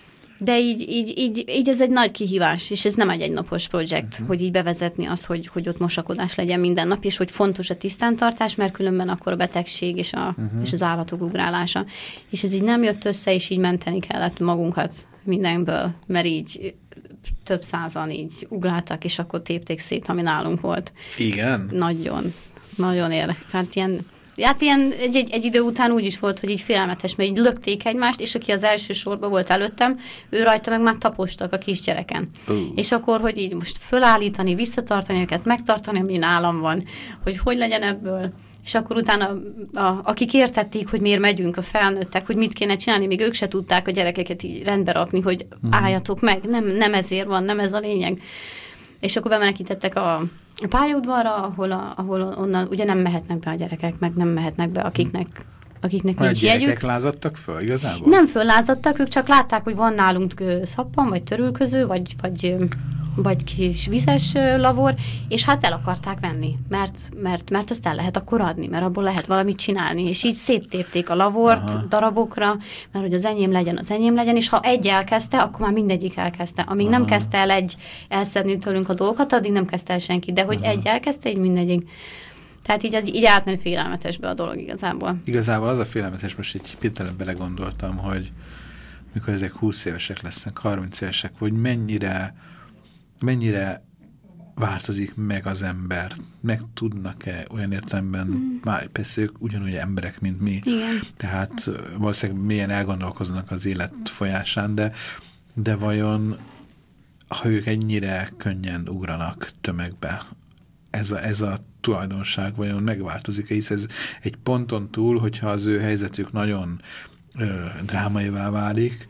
De így, így, így, így ez egy nagy kihívás, és ez nem egy egynapos projekt, uh-huh. hogy így bevezetni azt, hogy, hogy ott mosakodás legyen minden nap, és hogy fontos a tisztántartás, mert különben akkor a betegség és, a, uh-huh. és az állatok ugrálása. És ez így nem jött össze, és így menteni kellett magunkat mindenből, mert így több százan így ugráltak, és akkor tépték szét, ami nálunk volt. Igen? Nagyon, nagyon érdekes. Hát ilyen... Hát ilyen egy, egy, egy idő után úgy is volt, hogy így félelmetes, mert így lökték egymást, és aki az első sorban volt előttem, ő rajta meg már tapostak a kisgyereken. Uh. És akkor, hogy így most fölállítani, visszatartani őket, megtartani, ami nálam van, hogy hogy legyen ebből. És akkor utána, a, akik értették, hogy miért megyünk, a felnőttek, hogy mit kéne csinálni, még ők se tudták a gyerekeket így rendbe rakni, hogy uh. álljatok meg, nem, nem ezért van, nem ez a lényeg. És akkor bemenekítettek a, a pályaudvarra, ahol, a, ahol onnan ugye nem mehetnek be a gyerekek, meg nem mehetnek be, akiknek, akiknek a nincs jegyük. A gyerekek lázadtak föl igazából? Nem föllázadtak, ők csak látták, hogy van nálunk szappan, vagy törülköző, vagy, vagy, vagy kis vizes lavor, és hát el akarták venni, mert, mert, mert azt el lehet akkor adni, mert abból lehet valamit csinálni, és így széttépték a lavort Aha. darabokra, mert hogy az enyém legyen, az enyém legyen, és ha egy elkezdte, akkor már mindegyik elkezdte. Amíg Aha. nem kezdte el egy elszedni tőlünk a dolgokat, addig nem kezdte el senki, de hogy Aha. egy elkezdte, így mindegyik. Tehát így, így átment félelmetesbe a dolog igazából. Igazából az a félelmetes, most így hirtelen belegondoltam, hogy mikor ezek húsz évesek lesznek, harminc évesek, hogy mennyire mennyire változik meg az ember, meg tudnak-e olyan értelemben, mm. már persze ők ugyanúgy emberek, mint mi, Igen. tehát valószínűleg milyen elgondolkoznak az élet folyásán, de, de vajon, ha ők ennyire könnyen ugranak tömegbe, ez a, ez a tulajdonság vajon megváltozik-e, hisz ez egy ponton túl, hogyha az ő helyzetük nagyon ö, drámaivá válik,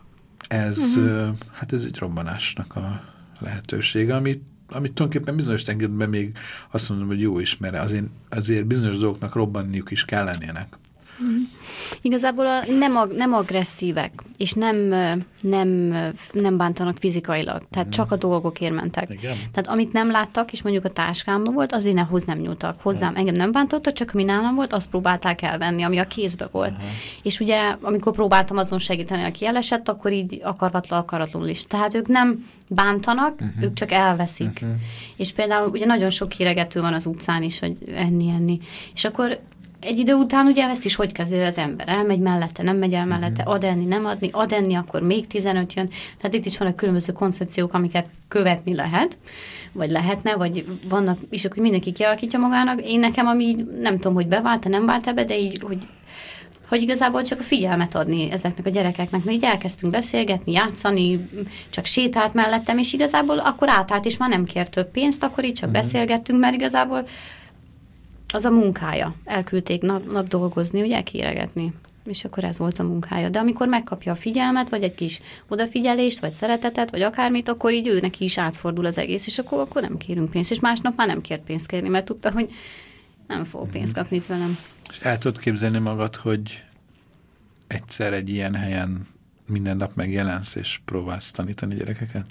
ez, mm-hmm. ö, hát ez egy robbanásnak a lehetősége, amit, amit tulajdonképpen bizonyos tekintetben még azt mondom, hogy jó is, mert azért, azért bizonyos dolgoknak robbanniuk is kell lennének. Mm. Igazából a, nem, ag, nem agresszívek, és nem, nem, nem bántanak fizikailag, tehát mm. csak a dolgokért mentek. Igen. Tehát amit nem láttak, és mondjuk a táskámban volt, azért nehoz nem nyúltak hozzám. Mm. Engem nem bántottak, csak ami nálam volt, azt próbálták elvenni, ami a kézbe volt. Mm. És ugye, amikor próbáltam azon segíteni, aki elesett, akkor így akarvatlan, akaratlanul is. Tehát ők nem bántanak, mm-hmm. ők csak elveszik. Mm-hmm. És például ugye nagyon sok kéregető van az utcán is, hogy enni, enni. És akkor egy idő után ugye ezt is hogy kezeli az ember? Elmegy mellette, nem megy el mellette, ad enni, nem adni, ad enni, akkor még tizenöt jön. Tehát itt is vannak különböző koncepciók, amiket követni lehet, vagy lehetne, vagy vannak, és akkor mindenki kialakítja magának. Én nekem, ami nem tudom, hogy bevált, nem vált ebbe, de így, hogy, hogy igazából csak a figyelmet adni ezeknek a gyerekeknek. Mert így elkezdtünk beszélgetni, játszani, csak sétált mellettem, és igazából akkor átállt, és már nem kért több pénzt, akkor így csak uh-huh. beszélgettünk, mert igazából az a munkája. Elküldték nap, nap dolgozni, ugye kéregetni. És akkor ez volt a munkája. De amikor megkapja a figyelmet, vagy egy kis odafigyelést, vagy szeretetet, vagy akármit, akkor így ő neki is átfordul az egész, és akkor, akkor nem kérünk pénzt. És másnap már nem kért pénzt kérni, mert tudta, hogy nem fog pénzt kapni itt velem. És el tudod képzelni magad, hogy egyszer egy ilyen helyen minden nap megjelensz, és próbálsz tanítani gyerekeket?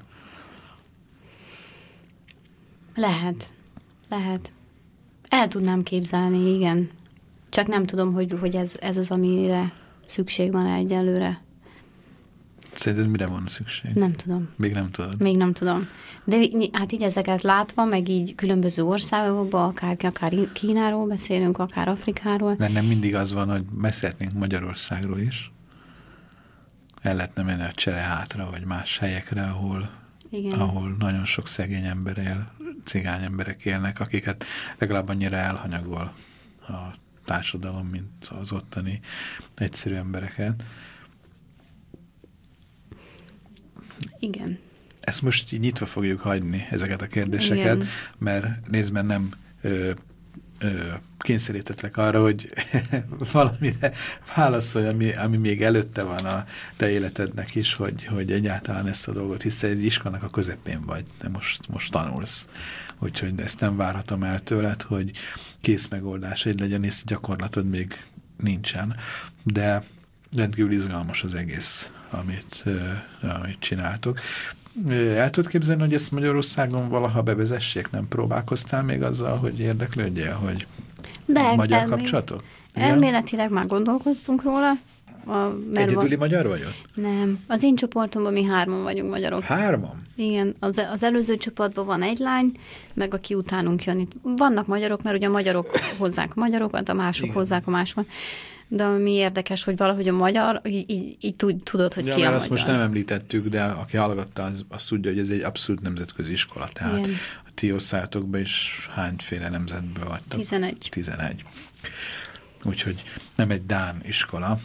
Lehet. Lehet. El tudnám képzelni, igen. Csak nem tudom, hogy, hogy ez, ez az, amire szükség van egyelőre. Szerinted mire van szükség? Nem tudom. Még nem tudod? Még nem tudom. De hát így ezeket látva, meg így különböző országokban, akár, akár Kínáról beszélünk, akár Afrikáról. Mert nem mindig az van, hogy beszélhetnénk Magyarországról is. El lehetne menni a Cserehátra, vagy más helyekre, ahol, ahol nagyon sok szegény ember él, cigány emberek élnek, akiket legalább annyira elhanyagol a társadalom, mint az ottani egyszerű embereket. Igen. Ezt most így nyitva fogjuk hagyni, ezeket a kérdéseket, Igen. mert nézd, mert nem ö, ö, kényszerítetlek arra, hogy valamire válaszolj, ami, ami még előtte van a te életednek is, hogy, hogy egyáltalán ezt a dolgot, hiszen egy iskolának a közepén vagy, de most, most tanulsz. Úgyhogy ezt nem várhatom el tőled, hogy kész megoldásaid legyen, és gyakorlatod még nincsen. De rendkívül izgalmas az egész, amit, uh, amit csináltok. El tudod képzelni, hogy ezt Magyarországon valaha bevezessék? Nem próbálkoztál még azzal, hogy érdeklődjél, hogy De magyar elmé... kapcsolatok? Elméletileg már gondolkoztunk róla, A, Egyedüli van... magyar vagy ott? Nem. Az én csoportomban mi hárman vagyunk magyarok. Hárman? Igen. Az, az előző csoportban van egy lány, meg aki utánunk jön. Itt vannak magyarok, mert ugye a magyarok hozzák a magyarokat, a mások Igen. hozzák a másokat. De ami érdekes, hogy valahogy a magyar, így, így, így tudod, hogy ja, ki a magyar. Azt most nem említettük, de aki hallgatta, az, azt tudja, hogy ez egy abszolút nemzetközi iskola. Tehát Igen. a ti osztályotokban is hányféle nemzetből vagytok? Tizenegy. Tizenegy. Úgyhogy nem egy dán iskola.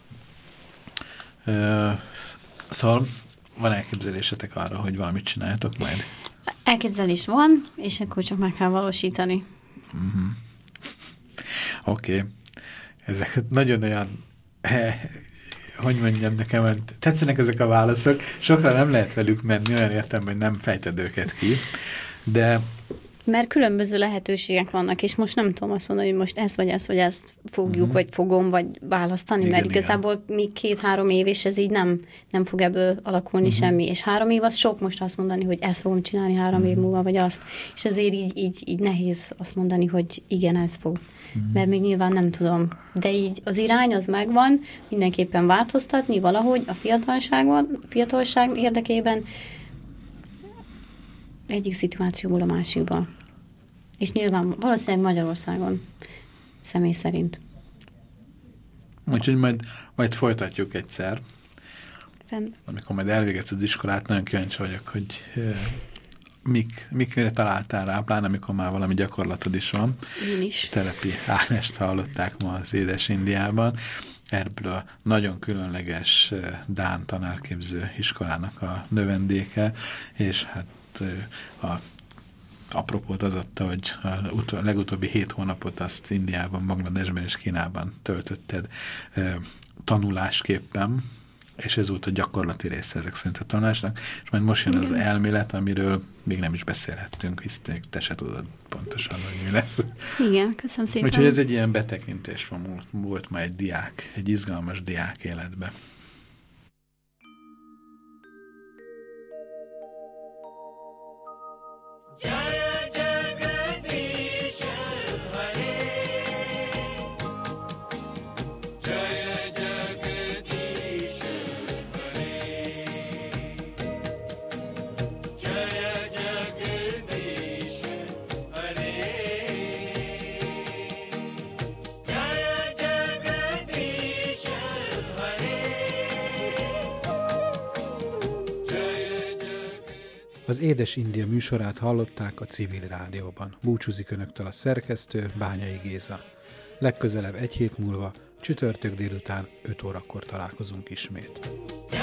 Szóval van elképzelésetek arra, hogy valamit csináljátok majd? Elképzelés van, és akkor csak meg kell valósítani. Uh-huh. Oké. Okay. Ezek nagyon olyan, eh, hogy mondjam nekem, tetszenek ezek a válaszok, sokra nem lehet velük menni, olyan értem, hogy nem fejted őket ki, de... Mert különböző lehetőségek vannak, és most nem tudom azt mondani, hogy most ezt vagy ezt, vagy ezt fogjuk, uh-huh. vagy fogom, vagy választani, igen, mert igen. igazából még két-három év, és ez így nem, nem fog ebből alakulni uh-huh. semmi, és három év az sok most azt mondani, hogy ezt fogom csinálni három uh-huh. év múlva, vagy azt, és azért így, így, így nehéz azt mondani, hogy igen, ez fog. Uh-huh. Mert még nyilván nem tudom. De így az irány az megvan, mindenképpen változtatni valahogy a fiatalságon, fiatalság érdekében egyik szituációból a másikba. És nyilván valószínűleg Magyarországon személy szerint. Úgyhogy majd, majd folytatjuk egyszer. Rendben. Amikor majd elvégezsz az iskolát, nagyon kíváncsi vagyok, hogy uh, mik, mikre találtál rá, pláne amikor már valami gyakorlatod is van. Én is. Telepi Ágnest hallották ma az Édes Indiában. Ebből a nagyon különleges uh, dán tanárképző iskolának a növendéke, és hát uh, a apropót az adta, hogy a legutóbbi hét hónapot azt Indiában, Bangladesben és Kínában töltötted uh, tanulásképpen, és ez volt a gyakorlati része ezek szerint a tanulásnak, és majd most jön az elmélet, amiről még nem is beszélhettünk, hisz te se tudod pontosan, hogy mi lesz. Igen, köszönöm szépen. Úgyhogy ez egy ilyen betekintés van, volt ma egy diák, egy izgalmas diák életbe. Az Édes India műsorát hallották a Civil Rádióban. Búcsúzik önöktől a szerkesztő, Bányai Géza. Legközelebb egy hét múlva, csütörtök délután öt órakor találkozunk ismét.